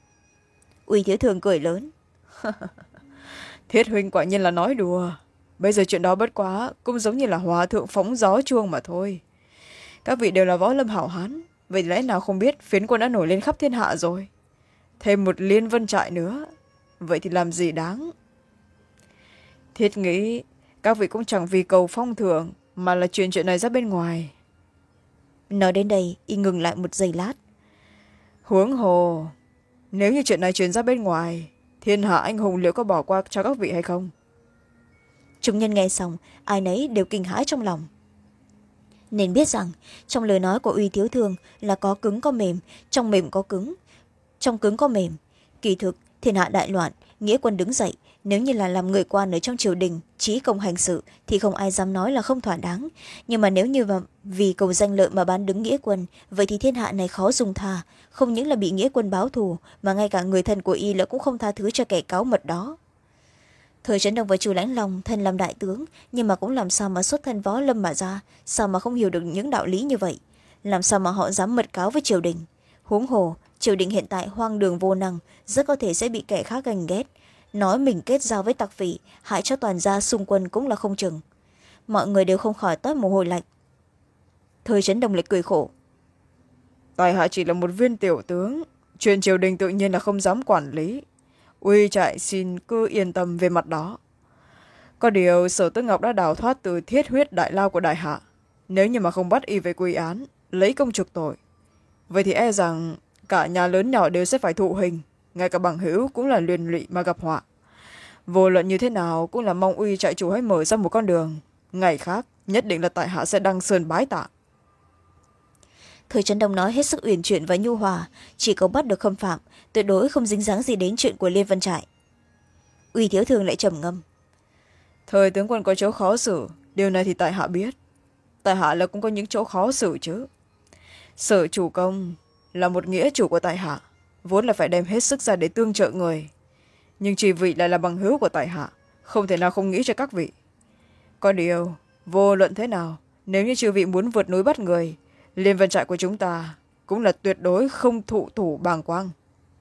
Uy Thiếu Thường cười lớn: Thiết huynh quả nhiên là nói đùa, bây giờ chuyện đó bất quá cũng giống như là hòa thượng phóng gió chuông mà thôi. Các vị đều là võ lâm hảo hán, vậy lẽ nào không biết phiến quân đã nổi lên khắp thiên hạ rồi, thêm một Liên Vân trại nữa, vậy thì làm gì đáng. Thiết nghĩ các vị cũng chẳng vì cầu phong thưởng mà là truyền chuyện này ra bên ngoài. Nói đến đây y ngừng lại một giây lát. Huống hồ nếu như chuyện này truyền ra bên ngoài, thiên hạ anh hùng liệu có bỏ qua cho các vị hay không? Chúng nhân nghe xong ai nấy đều kinh hãi trong lòng. Nên biết rằng trong lời nói của Uy Thiếu Thường là có cứng có mềm, trong mềm có cứng, trong cứng có mềm. Kỳ thực thiên hạ đại loạn, nghĩa quân đứng dậy, nếu như là làm người quan ở trong triều đình trí công hành sự thì không ai dám nói là không thỏa đáng, nhưng mà nếu như mà vì cầu danh lợi mà bán đứng nghĩa quân, vậy thì thiên hạ này khó dung tha, không những là bị nghĩa quân báo thù mà ngay cả người thân của y là cũng không tha thứ cho kẻ cáo mật đó. Thời Trấn Đông và Chu Lãnh Long thân làm đại tướng, nhưng mà cũng làm sao mà xuất thân võ lâm mà ra, sao mà không hiểu được những đạo lý như vậy, làm sao mà họ dám mật cáo với triều đình. Huống hồ triều đình hiện tại hoang đường vô năng, rất có thể sẽ bị kẻ khác ganh ghét, nói mình kết giao với tặc phỉ, hại cho toàn gia xung quân cũng là không chừng. Mọi người đều không khỏi toát mồ hôi lạnh. Thời trấn đông lại cười khổ. Tại hạ chỉ là một viên tiểu tướng, chuyện triều đình tự nhiên là không dám quản lý. Uy trại xin cứ yên tâm về mặt đó. Có điều Sở Tước Ngọc đã đào thoát từ thiết huyết đại lao của đại hạ, nếu như mà không bắt y về quy án, lấy công trục tội, vậy thì e rằng cả nhà lớn nhỏ đều sẽ phải thụ hình, ngay cả bằng hữu cũng là liên lụy mà gặp họa. Vô luận như thế nào cũng là mong uy trại chủ hãy mở ra một con đường, ngày khác nhất định là tại hạ sẽ đăng sơn bái tạ. Thời trấn đông nói hết sức uyển chuyển và nhu hòa, chỉ cầu bắt được Khâm Phạm, tuyệt đối không dính dáng gì đến chuyện của Liên Vân Trại. Uy thiếu thường lại trầm ngâm. Thời tướng quân có chỗ khó xử, điều này thì tại hạ biết. Tại hạ là cũng có những chỗ khó xử chứ. Sở chủ công là một nghĩa chủ của tại hạ, vốn là phải đem hết sức ra để tương trợ người, nhưng chỉ vị lại là bằng hữu của tại hạ, không thể nào không nghĩ cho các vị. Có điều vô luận thế nào, nếu như chư vị muốn vượt núi bắt người, Liên Vân Trại của chúng ta cũng là tuyệt đối không thụ thủ bàng quang.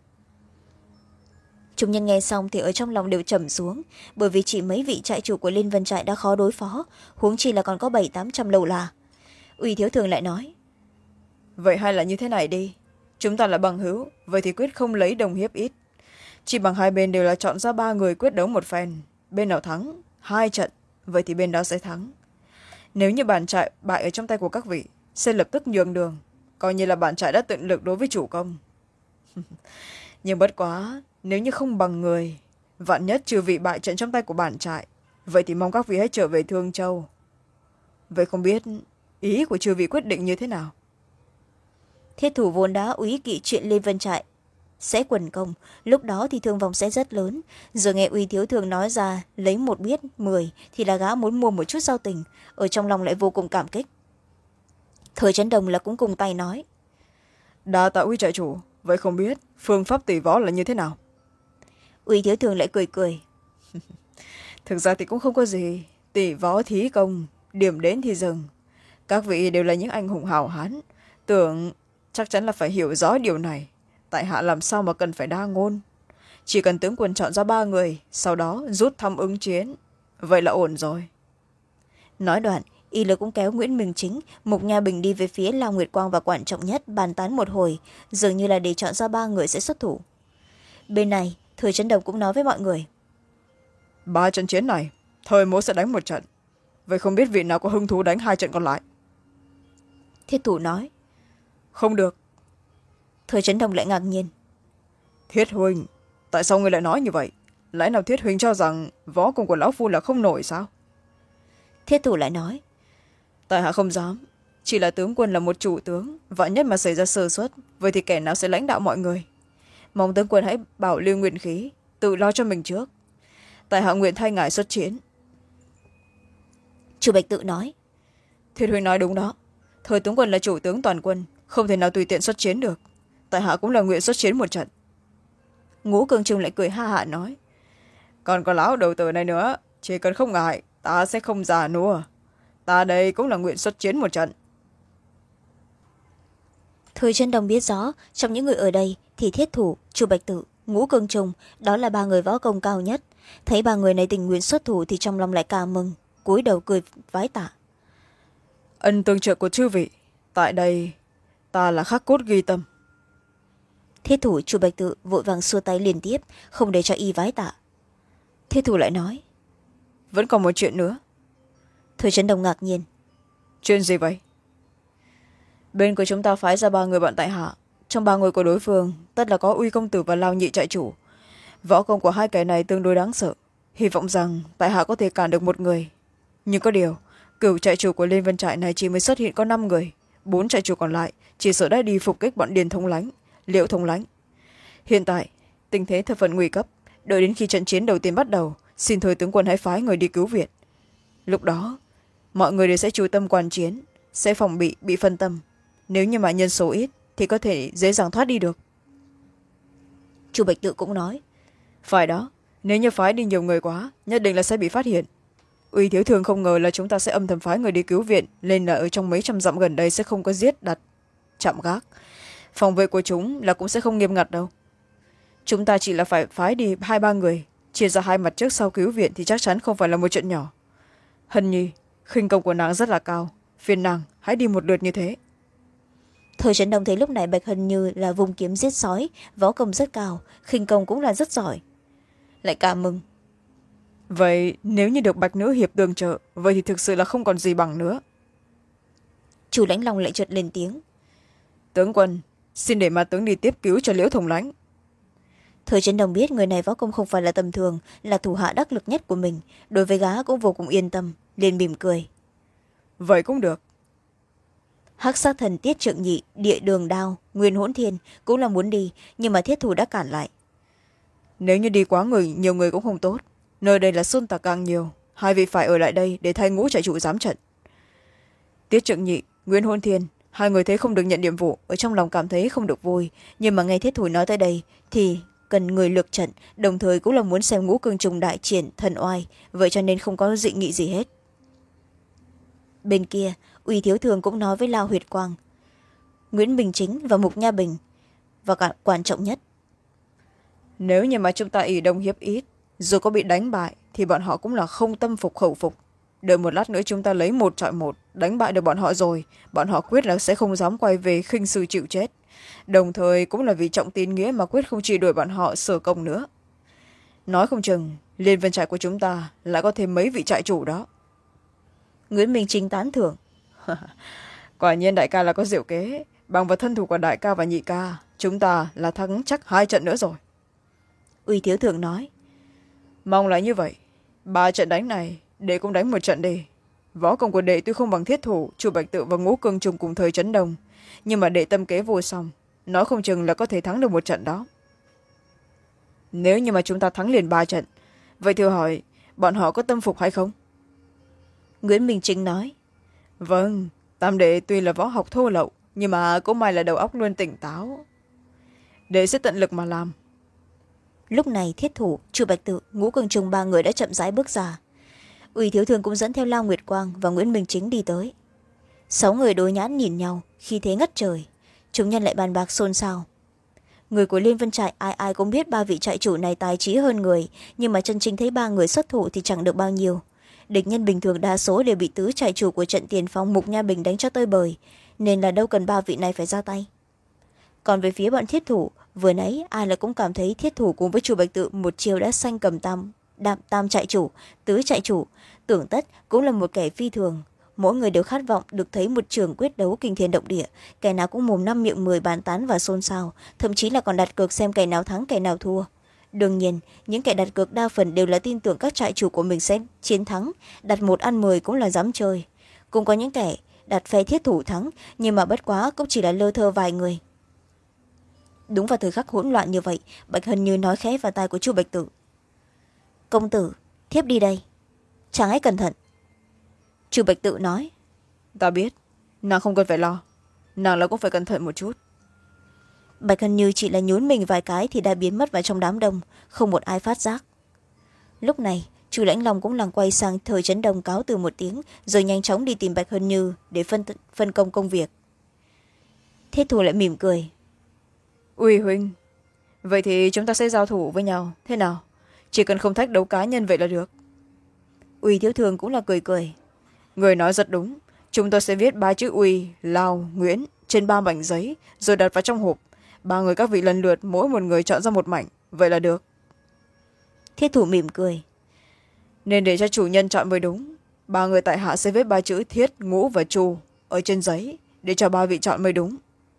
Chúng nhân nghe xong thì ở trong lòng đều trầm xuống, bởi vì chỉ mấy vị trại chủ của Liên Vân Trại đã khó đối phó, huống chi là còn có bảy tám trăm lầu là. Uy thiếu thường lại nói. Vậy hay là như thế này đi, chúng ta là bằng hữu, vậy thì quyết không lấy đồng hiếp ít. Chỉ bằng hai bên đều là chọn ra ba người quyết đấu một phen, bên nào thắng hai trận, vậy thì bên đó sẽ thắng. Nếu như bản trại bại ở trong tay của các vị, sẽ lập tức nhường đường, coi như là bản trại đã tận lực đối với chủ công. Nhưng bất quá, nếu như không bằng người, vạn nhất trừ vị bại trận trong tay của bản trại, vậy thì mong các vị hãy trở về Thương Châu. Vậy không biết ý của trừ vị quyết định như thế nào? Thiết thủ vốn đã úy kỵ chuyện Liên Vân Trại sẽ quần công, lúc đó thì thương vong sẽ rất lớn. Giờ nghe Uy thiếu thường nói ra lấy một biết mười thì là gã muốn mua một chút giao tình, ở trong lòng lại vô cùng cảm kích. Thời trấn đồng là cũng cùng tay nói. Đa tạ Uy trại chủ, vậy không biết phương pháp tỷ võ là như thế nào? Uy thiếu thường lại cười cười. Thực ra thì cũng không có gì, tỷ võ thí công, điểm đến thì dừng. Các vị đều là những anh hùng hào hán, tưởng chắc chắn là phải hiểu rõ điều này. Tại hạ làm sao mà cần phải đa ngôn, chỉ cần tướng quân chọn ra ba người, sau đó rút thăm ứng chiến, vậy là ổn rồi. Nói đoạn, y lực cũng kéo Nguyễn Minh Chính, Mục Nha Bình đi về phía Lao Nguyệt Quang và quan trọng nhất bàn tán một hồi, dường như là để chọn ra ba người sẽ xuất thủ. Bên này, Thời Trấn Đồng cũng nói với mọi người. Ba trận chiến này, Thời mỗ sẽ đánh một trận, vậy không biết vị nào có hứng thú đánh hai trận còn lại? Thiết thủ nói. Không được. Thời Trấn Đồng lại ngạc nhiên. Thiết huynh, tại sao ngươi lại nói như vậy? Lẽ nào Thiết huynh cho rằng võ công của lão phu là không nổi sao? Thiết thủ lại nói. Tại hạ không dám, chỉ là tướng quân là một chủ tướng, vạn nhất mà xảy ra sơ suất, vậy thì kẻ nào sẽ lãnh đạo mọi người? Mong tướng quân hãy bảo lưu nguyện khí, tự lo cho mình trước. Tại hạ nguyện thay ngài xuất chiến. Chu Bạch Tự nói. Thiết huynh nói đúng đó, Thời tướng quân là chủ tướng toàn quân, không thể nào tùy tiện xuất chiến được. Tại hạ cũng là nguyện xuất chiến một trận. Ngũ Cường Trung lại cười ha hạ nói. Còn có lão đầu tử này nữa, chỉ cần không ngại, ta sẽ không già nua. Ta đây cũng là nguyện xuất chiến một trận. Thời Trấn Đồng biết rõ, trong những người ở đây thì Thiết thủ, Chu Bạch Tự, Ngũ Cường Trung, đó là ba người võ công cao nhất. Thấy ba người này tình nguyện xuất thủ thì trong lòng lại cảm mừng, cúi đầu cười vái tạ. Ân tương trợ của chư vị, tại đây ta là khắc cốt ghi tâm. Thiết thủ Chu Bạch Tự vội vàng xua tay liên tiếp, không để cho y vái tạ. Thiết thủ lại nói. Vẫn còn một chuyện nữa. Thời Trấn Đồng ngạc nhiên. Chuyện gì vậy? Bên của chúng ta phái ra ba người bạn tại hạ, trong ba người của đối phương tất là có Uy công tử và Lao nhị trại chủ. Võ công của hai kẻ này tương đối đáng sợ, hy vọng rằng tại hạ có thể cản được một người. Nhưng có điều, cửu trại chủ của Liên Vân Trại này chỉ mới xuất hiện có năm người, bốn trại chủ còn lại chỉ sợ đã đi phục kích bọn Điền Thống Lánh, Liệu Thống Lánh. Hiện tại tình thế thật phần nguy cấp, đợi đến khi trận chiến đầu tiên bắt đầu, xin Thời tướng quân hãy phái người đi cứu viện. Lúc đó mọi người đều sẽ chú tâm quan chiến, sẽ phòng bị bị phân tâm. Nếu như mà nhân số ít thì có thể dễ dàng thoát đi được. Chu Bạch Tự cũng nói. Phải đó, nếu như phái đi nhiều người quá, nhất định là sẽ bị phát hiện. Uy thiếu thường không ngờ là chúng ta sẽ âm thầm phái người đi cứu viện, nên là ở trong mấy trăm dặm gần đây sẽ không có giết đặt chạm gác. Phòng vệ của chúng là cũng sẽ không nghiêm ngặt đâu. Chúng ta chỉ là phải phái đi hai ba người, chia ra hai mặt trước sau cứu viện thì chắc chắn không phải là một chuyện nhỏ. Hân Nhi, khinh công của nàng rất là cao, phiền nàng hãy đi một lượt như thế. Thời Trấn Đông thấy lúc này Bạch Hân Như là vùng kiếm giết sói, võ công rất cao, khinh công cũng là rất giỏi, lại cảm mừng. Vậy nếu như được Bạch nữ hiệp tương trợ, vậy thì thực sự là không còn gì bằng nữa. Chu Lãnh Long lại chợt lên tiếng. Tướng quân, xin để mà tướng đi tiếp cứu cho Liễu Thống Lãnh. Thời Trấn Đông biết người này võ công không phải là tầm thường, là thủ hạ đắc lực nhất của mình, đối với gã cũng vô cùng yên tâm, liền mỉm cười. Vậy cũng được. Hắc sát thần Tiết Trượng Nhị, Địa Đường Đao, Nguyên Hỗn Thiên cũng là muốn đi, nhưng mà Thiết Thủ đã cản lại. Nếu như đi quá người, nhiều người cũng không tốt, nơi đây là xôn tạc càng nhiều, hai vị phải ở lại đây để thay ngũ trại chủ giám trận. Tiết Trượng Nhị, Nguyên Hỗn Thiên, hai người thấy không được nhận nhiệm vụ, ở trong lòng cảm thấy không được vui, nhưng mà nghe Thiết Thủ nói tới đây thì cần người lược trận, đồng thời cũng là muốn xem ngũ cương trùng đại triển thần oai, vậy cho nên không có dị nghị gì hết. Bên kia, Uy Thiếu Thường cũng nói với Lao Huyệt Quang, Nguyễn Bình Chính và Mục Nha Bình, và cả quan trọng nhất, nếu như mà chúng ta ỷ đông hiếp ít, dù có bị đánh bại thì bọn họ cũng là không tâm phục khẩu phục. Đợi một lát nữa chúng ta lấy một chọi một, đánh bại được bọn họ rồi, bọn họ quyết là sẽ không dám quay về khinh sư chịu chết, đồng thời cũng là vì trọng tín nghĩa mà quyết không chỉ đuổi bọn họ sở công nữa. Nói không chừng liên vân trại của chúng ta lại có thêm mấy vị trại chủ đó. Nguyễn Bình Chính tán thưởng. Quả nhiên đại ca là có diệu kế, bằng vào thân thủ của đại ca và nhị ca, chúng ta là thắng chắc hai trận nữa rồi. Uy Thiếu Thường nói. Mong là như vậy, ba trận đánh này đệ cũng đánh một trận đi. Võ công của đệ tuy không bằng Thiết Thủ, Chu Bạch Tự và Ngũ Cương Trùng cùng thời Trấn Đông, nhưng mà đệ tâm kế vô song, nói không chừng là có thể thắng được một trận đó. Nếu như mà chúng ta thắng liền ba trận, vậy thưa hỏi bọn họ có tâm phục hay không? Nguyễn Minh Chính nói. Vâng, tam đệ tuy là võ học thô lậu, nhưng mà cũng may là đầu óc luôn tỉnh táo, đệ sẽ tận lực mà làm. Lúc này Thiết Thủ, Chu Bạch Tự, Ngũ Cương Trùng ba người đã chậm rãi bước ra. Uy Thiếu Thường cũng dẫn theo Lao Nguyệt Quang và Nguyễn Minh Chính đi tới. Sáu người đối nhãn nhìn nhau, khi thế ngất trời, chúng nhân lại bàn bạc xôn xao. Người của Liên Vân Trại ai ai cũng biết ba vị trại chủ này tài trí hơn người, nhưng mà chân chính thấy ba người xuất thủ thì chẳng được bao nhiêu. Địch nhân bình thường đa số đều bị tứ trại chủ của trận tiền phong Mục Nha Bình đánh cho tơi bời, nên là đâu cần ba vị này phải ra tay. Còn về phía bọn Thiết Thủ, vừa nãy ai là cũng cảm thấy Thiết Thủ cùng với Chu Bạch Tự một chiều đã xanh cầm tam đạm tam trại chủ, tứ trại chủ, tưởng tất cũng là một kẻ phi thường. Mỗi người đều khát vọng được thấy một trường quyết đấu kinh thiên động địa, kẻ nào cũng mồm năm miệng mười bàn tán và xôn xao, thậm chí là còn đặt cược xem kẻ nào thắng kẻ nào thua. Đương nhiên những kẻ đặt cược đa phần đều là tin tưởng các trại chủ của mình sẽ chiến thắng, đặt một ăn mười cũng là dám chơi. Cũng có những kẻ đặt phe Thiết Thủ thắng, nhưng mà bất quá cũng chỉ là lơ thơ vài người. Đúng vào thời khắc hỗn loạn như vậy, Bạch Hân Như nói khẽ vào tai của Chu Bạch Tự. Công tử, thiếp đi đây, chàng hãy cẩn thận. Chu Bạch Tự nói. Ta biết, nàng không cần phải lo, nàng là cũng phải cẩn thận một chút. Bạch Hân Như chỉ là nhún mình vài cái thì đã biến mất vào trong đám đông, không một ai phát giác. Lúc này Chu Lãnh Long cũng làng quay sang thời Trấn Đông cáo từ một tiếng, rồi nhanh chóng đi tìm Bạch Hân Như để phân, phân công công việc. Thiết Thủ lại mỉm cười. Uy huynh, vậy thì chúng ta sẽ giao thủ với nhau thế nào? Chỉ cần không thách đấu cá nhân vậy là được. Uy Thiếu Thường cũng là cười cười. Người nói rất đúng, chúng tôi sẽ viết ba chữ Uy, Lao, Nguyễn trên ba mảnh giấy, rồi đặt vào trong hộp. Ba người các vị lần lượt mỗi một người chọn ra một mảnh, vậy là được. Thiết Thủ mỉm cười. Nên để cho chủ nhân chọn mới đúng. Ba người tại hạ sẽ viết ba chữ Thiết, Ngũ và Chu ở trên giấy, để cho ba vị chọn mới đúng.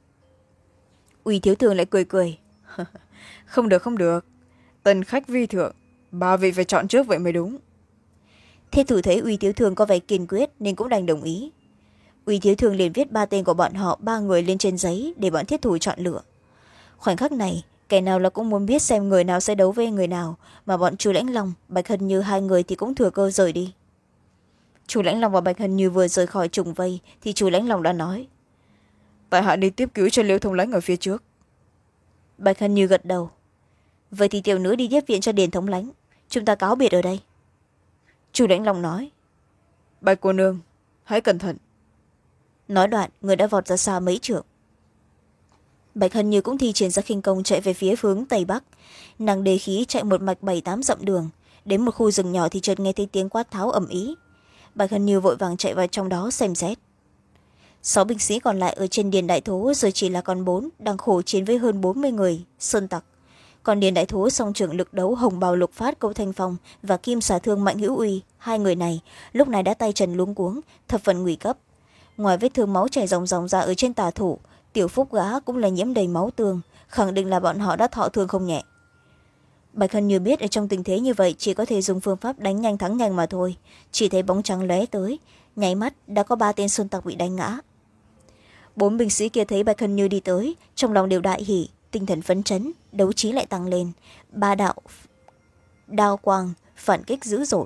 Uy Thiếu Thường lại cười cười. Không được, không được. Tân khách vi thượng, ba vị phải chọn trước vậy mới đúng. Thiết Thủ thấy Uy Thiếu Thường có vẻ kiên quyết nên cũng đành đồng ý. Uy Thiếu Thường liền viết ba tên của bọn họ ba người lên trên giấy để bọn Thiết Thủ chọn lựa. Khoảnh khắc này, kẻ nào là cũng muốn biết xem người nào sẽ đấu với người nào, mà bọn Chu Lãnh Long, Bạch Hân Như hai người thì cũng thừa cơ rời đi. Chu Lãnh Long và Bạch Hân Như vừa rời khỏi trùng vây thì Chu Lãnh Long đã nói. Tại hạ đi tiếp cứu cho Liễu Thống Lãnh ở phía trước. Bạch Hân Như gật đầu. Vậy thì tiểu nữ đi tiếp viện cho Điền Thống Lãnh, chúng ta cáo biệt ở đây. Chu Lãnh Long nói. Bạch cô nương, hãy cẩn thận. Nói đoạn, người đã vọt ra xa mấy trượng. Bạch Hân Như cũng thi triển ra khinh công chạy về phía hướng tây bắc. Nàng đề khí chạy một mạch bảy tám dặm đường, đến một khu rừng nhỏ thì chợt nghe thấy tiếng quát tháo ầm ĩ. Bạch Hân Như vội vàng chạy vào trong đó xem xét. sáu binh sĩ còn lại ở trên điền đại thố giờ chỉ là còn bốn, đang khổ chiến với hơn bốn mươi người sơn tặc. Còn điền đại thố song trưởng lực đấu hồng bào lục phát Câu Thanh Phong và kim xà thương Mạnh Hữu Uy, hai người này lúc này đã tay trần luống cuống, thập phần nguy cấp. Ngoài vết thương máu chảy ròng ròng ra ở trên tà thủ, tiểu phúc gã cũng là nhiễm đầy máu tương, khẳng định là bọn họ đã thọ thương không nhẹ. Bạch Hân Như biết ở trong tình thế như vậy chỉ có thể dùng phương pháp đánh nhanh thắng nhanh mà thôi, chỉ thấy bóng trắng lóe tới, nháy mắt đã có ba tên sơn tặc bị đánh ngã. Bốn binh sĩ kia thấy Bạch Hân Như đi tới, trong lòng đều đại hỉ, tinh thần phấn chấn, đấu trí lại tăng lên, ba đạo đao quang phản kích dữ dội.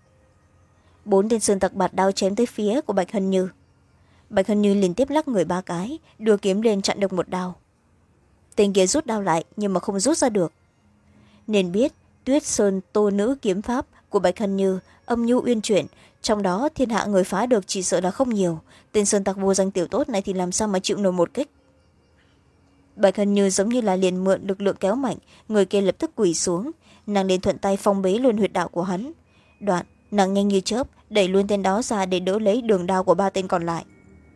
Bốn tên sơn tặc bạt đao chém tới phía của Bạch Hân Như. Bạch Hân Như liên tiếp lắc người ba cái, đưa kiếm lên chặn được một đao. Tên kia rút đao lại nhưng mà không rút ra được. Nên biết Tuyết Sơn Tô Nữ kiếm pháp của Bạch Hân Như âm nhu uyên chuyển, trong đó thiên hạ người phá được chỉ sợ là không nhiều, tên sơn tặc vô danh tiểu tốt này thì làm sao mà chịu nổi một kích. Bạch Hân Như giống như là liền mượn lực lượng kéo mạnh, người kia lập tức quỳ xuống, nàng liền thuận tay phong bế luôn huyệt đạo của hắn. Đoạn nàng nhanh như chớp đẩy luôn tên đó ra để đỡ lấy đường đao của ba tên còn lại.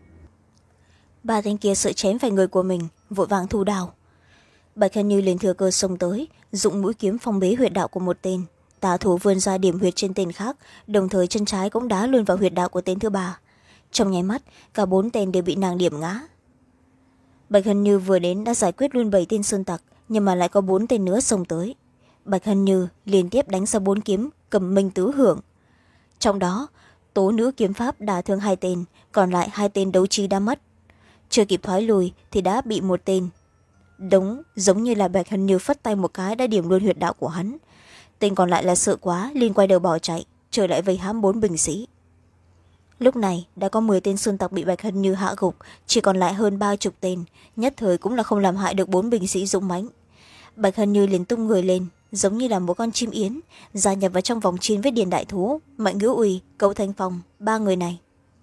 Ba tên kia sợ chém phải người của mình, vội vàng thu đao. Bạch Hân Như liền thừa cơ xông tới, dụng mũi kiếm phong bế huyệt đạo của một tên, tà thủ vươn ra điểm huyệt trên tên khác, đồng thời chân trái cũng đá luôn vào huyệt đạo của tên thứ ba. Trong nháy mắt cả bốn tên đều bị nàng điểm ngã. Bạch Hân Như vừa đến đã giải quyết luôn bảy tên sơn tặc, nhưng mà lại có bốn tên nữa xông tới. Bạch Hân Như liên tiếp đánh ra bốn kiếm cầm minh tứ hưởng. Trong đó Tố Nữ kiếm pháp đả thương hai tên, còn lại hai tên đấu trí đã mất. Chưa kịp thoái lùi thì đã bị một tên đống giống như là Bạch Hân Như phất tay một cái đã điểm luôn huyệt đạo của hắn. Tên còn lại là sợ quá liền quay đầu bỏ chạy, trở lại vây hãm bốn binh sĩ. Lúc này đã có mười tên sơn tặc bị Bạch Hân Như hạ gục, chỉ còn lại hơn ba chục tên, nhất thời cũng là không làm hại được bốn binh sĩ dũng mãnh. Bạch Hân Như liền tung người lên giống như là một con chim yến, gia nhập vào trong vòng chiến với điền đại thú, Mạnh Hữu Uy, Câu Thanh Phong, ba người này.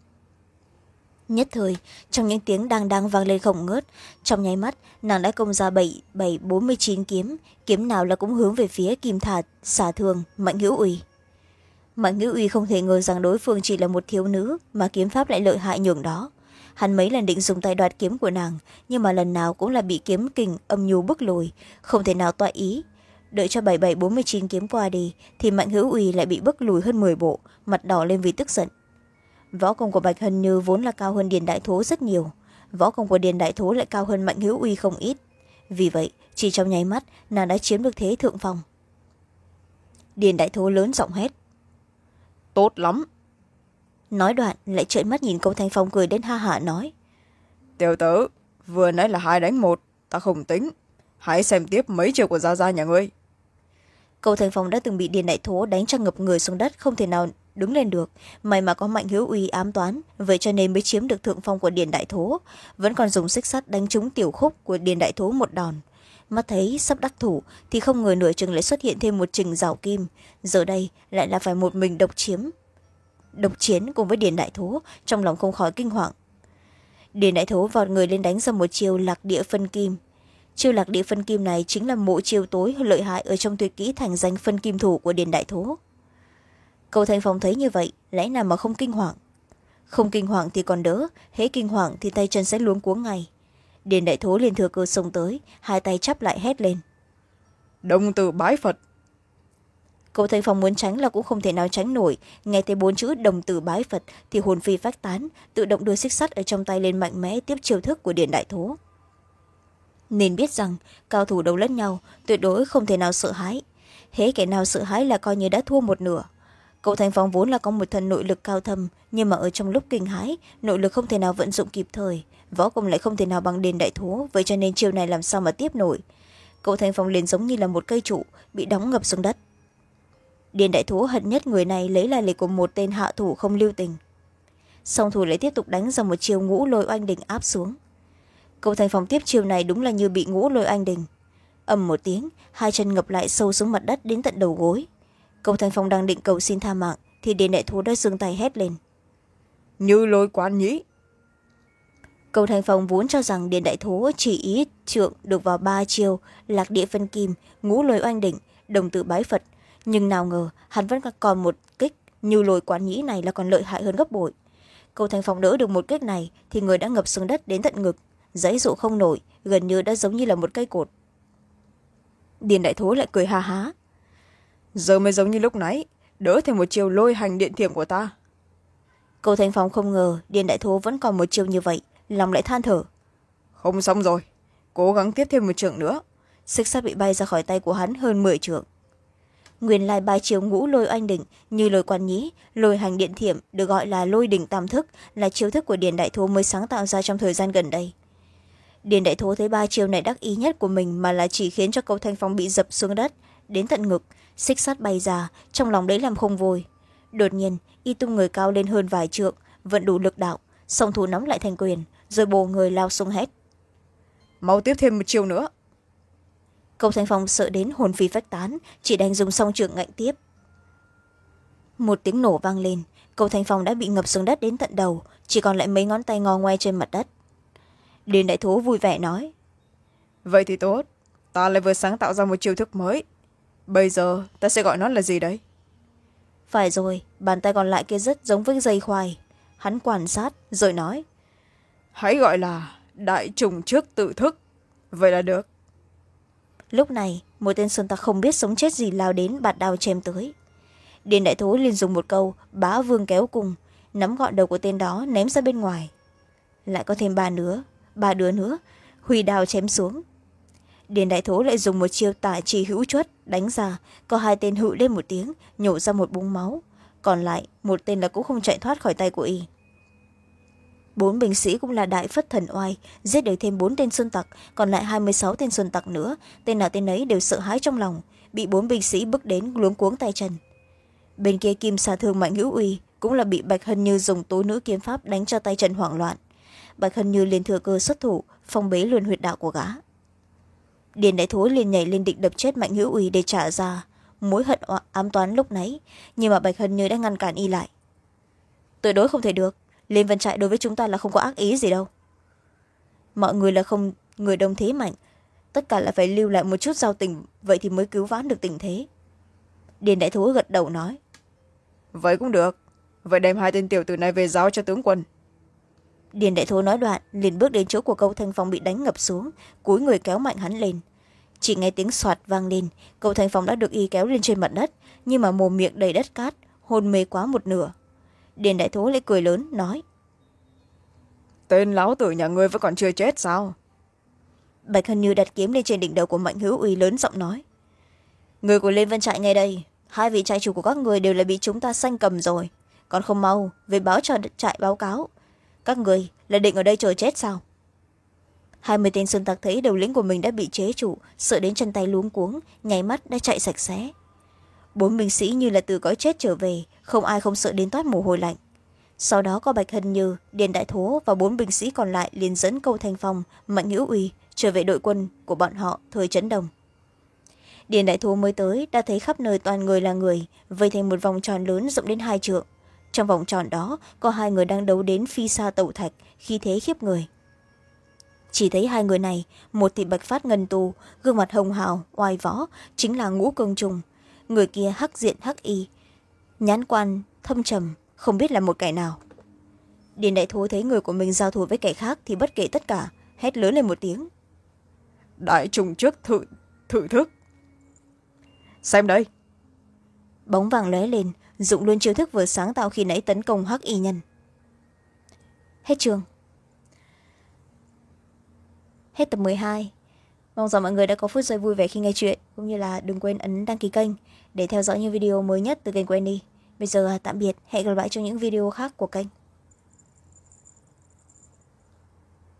Nhất thời trong những tiếng đang đang vang lên không ngớt, trong nháy mắt nàng đã công ra bảy bảy bốn mươi chín kiếm, kiếm nào là cũng hướng về phía kim thả xả thường Mạnh Hữu Uy. Mạnh Hữu Uy không thể ngờ rằng đối phương chỉ là một thiếu nữ mà kiếm pháp lại lợi hại nhường đó. Hắn mấy lần định dùng tay đoạt kiếm của nàng, nhưng mà lần nào cũng là bị kiếm kình âm nhu bức lùi, không thể nào toại ý. Đợi cho bảy bảy bốn mươi chín kiếm qua đi thì Mạnh Hữu Uy lại bị bức lùi hơn mười bộ, mặt đỏ lên vì tức giận. Võ công của Bạch Hân Như vốn là cao hơn Điền Đại Thố rất nhiều, võ công của Điền Đại Thố lại cao hơn Mạnh Hữu Uy không ít. Vì vậy chỉ trong nháy mắt nàng đã chiếm được thế thượng phong. Điền Đại Thố lớn giọng hét: Tốt lắm. Nói đoạn lại trợn mắt nhìn Câu Thanh Phong cười đến ha hả nói: Tiểu tử, vừa nãy là hai đánh một, ta không tính, hãy xem tiếp mấy chiêu của gia gia nhà ngươi. Câu Thanh Phong đã từng bị Điền Đại Thố đánh cho ngập người xuống đất, không thể nào đứng lên được, may mà có Mạnh Hữu Uy ám toán, vậy cho nên mới chiếm được thượng phong của Điền Đại Thố, vẫn còn dùng xích sắt đánh trúng tiểu khúc của Điền Đại Thố một đòn. Mắt thấy sắp đắc thủ thì không ngờ nửa chừng lại xuất hiện thêm một trình rào kim, giờ đây lại là phải một mình độc chiếm độc chiến cùng với Điền Đại Thố, trong lòng không khỏi kinh hoàng. Điền Đại Thố vọt người lên đánh ra một chiêu lạc địa phân kim. Chiêu lạc địa phân kim này chính là mộ chiêu tối lợi hại ở trong tuyệt kỹ thành danh phân kim thủ của Điền Đại Thố. Câu Thanh Phong thấy như vậy lẽ nào mà không kinh hoàng? Không kinh hoàng thì còn đỡ, hễ kinh hoàng thì tay chân sẽ luống cuống ngay. Điền Đại Thố liền thừa cơ xông tới, hai tay chắp lại hét lên: Đồng tử bái Phật. Câu Thanh Phong muốn tránh là cũng không thể nào tránh nổi, nghe thấy bốn chữ đồng tử bái Phật thì hồn phi phách tán, tự động đưa xích sắt ở trong tay lên mạnh mẽ tiếp chiêu thức của Điền Đại Thố. Nên biết rằng cao thủ đấu lẫn nhau tuyệt đối không thể nào sợ hãi, hễ kẻ nào sợ hãi là coi như đã thua một nửa. Cậu Thanh Phong vốn là có một thần nội lực cao thâm, nhưng mà ở trong lúc kinh hãi nội lực không thể nào vận dụng kịp thời, võ công lại không thể nào bằng Điền Đại Thố, vậy cho nên chiêu này làm sao mà tiếp nổi. Cậu Thanh Phong liền giống như là một cây trụ bị đóng ngập xuống đất. Điền Đại Thố hận nhất người này lấy lai lịch của một tên hạ thủ không lưu tình, song thủ lại tiếp tục đánh ra một chiêu ngũ lôi oanh đình áp xuống. Cậu Thanh Phong tiếp chiêu này đúng là như bị ngũ lôi oanh đình, ầm một tiếng, hai chân ngập lại sâu xuống mặt đất đến tận đầu gối. Cậu Thanh Phong đang định cầu xin tha mạng thì Điền Đại Thố đã giương tay hét lên: Như lôi quán nhĩ. Cậu Thanh Phong vốn cho rằng Điền Đại Thố chỉ ý trượng được vào ba chiêu lạc địa phân kim, ngũ lôi oanh đỉnh, đồng tử bái Phật, nhưng nào ngờ hắn vẫn còn một kích như lôi quán nhĩ này là còn lợi hại hơn gấp bội. Cầu Thanh Phong đỡ được một kích này thì người đã ngập xuống đất đến tận ngực, giãy dụ không nổi, gần như đã giống như là một cây cột. Điền Đại Thố lại cười ha há. Giờ mới giống như lúc nãy, đỡ thêm một chiều lôi hành điện thiểm của ta. Cầu Thanh Phong không ngờ Điền Đại Thố vẫn còn một chiều như vậy, lòng lại than thở. Không xong rồi, cố gắng tiếp thêm một trượng nữa. Xích sắt bị bay ra khỏi tay của hắn hơn mười trượng. Nguyên lai ba chiều ngũ lôi oanh đỉnh như lôi quan nhĩ, lôi hành điện thiểm được gọi là lôi đỉnh tam thức, là chiêu thức của Điền Đại Thố mới sáng tạo ra trong thời gian gần đây. Điền Đại Thố thấy ba chiêu này đắc ý nhất của mình mà là chỉ khiến cho Cầu Thanh Phong bị dập xuống đất đến tận ngực, xích sắt bay ra, trong lòng đấy làm không vui. Đột nhiên y tung người cao lên hơn vài trượng, vận đủ lực đạo, song thủ nắm lại thành quyền, rồi bổ người lao xuống hét. Mau tiếp thêm một chiêu nữa. Cầu Thanh Phong sợ đến hồn phi phách tán, chỉ đành dùng song trượng ngạnh tiếp. Một tiếng nổ vang lên, Cầu Thanh Phong đã bị ngập xuống đất đến tận đầu, chỉ còn lại mấy ngón tay ngò ngoe trên mặt đất. Điền Đại Thố vui vẻ nói. Vậy thì tốt, ta lại vừa sáng tạo ra một chiêu thức mới. Bây giờ ta sẽ gọi nó là gì đấy? Phải rồi, bàn tay còn lại kia rất giống với dây khoai. Hắn quan sát rồi nói. Hãy gọi là đại trùng trước tự thức. Vậy là được. Lúc này một tên sơn tặc không biết sống chết gì lao đến bạt đao chém tới. Điền Đại Thố liền dùng một câu bá vương kéo cung, nắm gọn đầu của tên đó ném ra bên ngoài. Lại có thêm ba nữa ba đứa nữa, huy đao chém xuống. Điền Đại Thố lại dùng một chiêu tả trì hữu chuất đánh ra, có hai tên hự lên một tiếng, nhổ ra một búng máu, còn lại một tên là cũng không chạy thoát khỏi tay của y. Bốn binh sĩ cũng là đại phất thần oai, giết được thêm bốn tên sơn tặc, còn lại hai mươi sáu tên sơn tặc nữa, tên nào tên ấy đều sợ hãi trong lòng, bị bốn binh sĩ bước đến luống cuống tay chân. Bên kia Kim Xà Thương Mạnh Hữu Uy cũng là bị Bạch Hân Như dùng tố nữ kiếm pháp đánh cho tay chân hoảng loạn. Bạch Hân Như liền thừa cơ xuất thủ, phong bế luân huyệt đạo của gã. Điền Đại Thố liền nhảy lên định đập chết Mạnh Hữu Uy để trả ra mối hận ám toán lúc nãy, nhưng mà Bạch Hân Như đã ngăn cản y lại. Tuyệt đối không thể được, Liên Vân Trại đối với chúng ta là không có ác ý gì đâu. Mọi người là không người đông thế mạnh, tất cả là phải lưu lại một chút giao tình, vậy thì mới cứu vãn được tình thế. Điền Đại Thố gật đầu nói. Vậy cũng được, vậy đem hai tên tiểu tử này về giao cho tướng quân. Điền Đại Thố nói đoạn liền bước đến chỗ của Cầu Thanh Phong bị đánh ngập xuống, cúi người kéo mạnh hắn lên. Chỉ nghe tiếng soạt vang lên, Cầu Thanh Phong đã được y kéo lên trên mặt đất, nhưng mà mồm miệng đầy đất cát, hôn mê quá một nửa. Điền Đại Thố lại cười lớn nói. Tên láo tử nhà ngươi vẫn còn chưa chết sao? Bạch Hân Như đặt kiếm lên trên đỉnh đầu của Mạnh Hữu Uy lớn giọng nói. Người của Liên Vân Trại ngay đây, hai vị trại chủ của các người đều là bị chúng ta sanh cầm rồi, còn không mau về báo cho trại báo cáo. Các người là định ở đây chờ chết sao? hai mươi tên sơn tặc thấy đầu lĩnh của mình đã bị chế trụ, sợ đến chân tay luống cuống, nháy mắt đã chạy sạch sẽ. Bốn binh sĩ như là từ cõi chết trở về, không ai không sợ đến toát mồ hôi lạnh. Sau đó có Bạch Hân Như, Điền Đại Thố và bốn binh sĩ còn lại liền dẫn Cầu Thanh Phong, Mạnh Hữu Uy trở về đội quân của bọn họ thời Trấn Đông. Điền Đại Thố mới tới đã thấy khắp nơi toàn người là người, vây thành một vòng tròn lớn rộng đến hai trượng. Trong vòng tròn đó có hai người đang đấu đến phi sa tẩu thạch, khí thế khiếp người. Chỉ thấy hai người này, một thì bạch phát ngân tu, gương mặt hồng hào oai võ, chính là Ngũ Cương Trùng. Người kia hắc diện hắc y, nhãn quan thâm trầm, không biết là một kẻ nào. Điền Đại Thố thấy người của mình giao thủ với kẻ khác thì bất kể tất cả, hét lớn lên một tiếng. Đại trùng trước thự, thự thức. Xem đây. Bóng vàng lóe lên, dụng luôn chiêu thức vừa sáng tạo khi nãy tấn công hắc y nhân. Hết chương. Hết tập mười hai. Mong rằng mọi người đã có phút giây vui vẻ khi nghe chuyện, cũng như là đừng quên ấn đăng ký kênh để theo dõi những video mới nhất từ kênh của Annie. Bây giờ tạm biệt, hẹn gặp lại trong những video khác của kênh.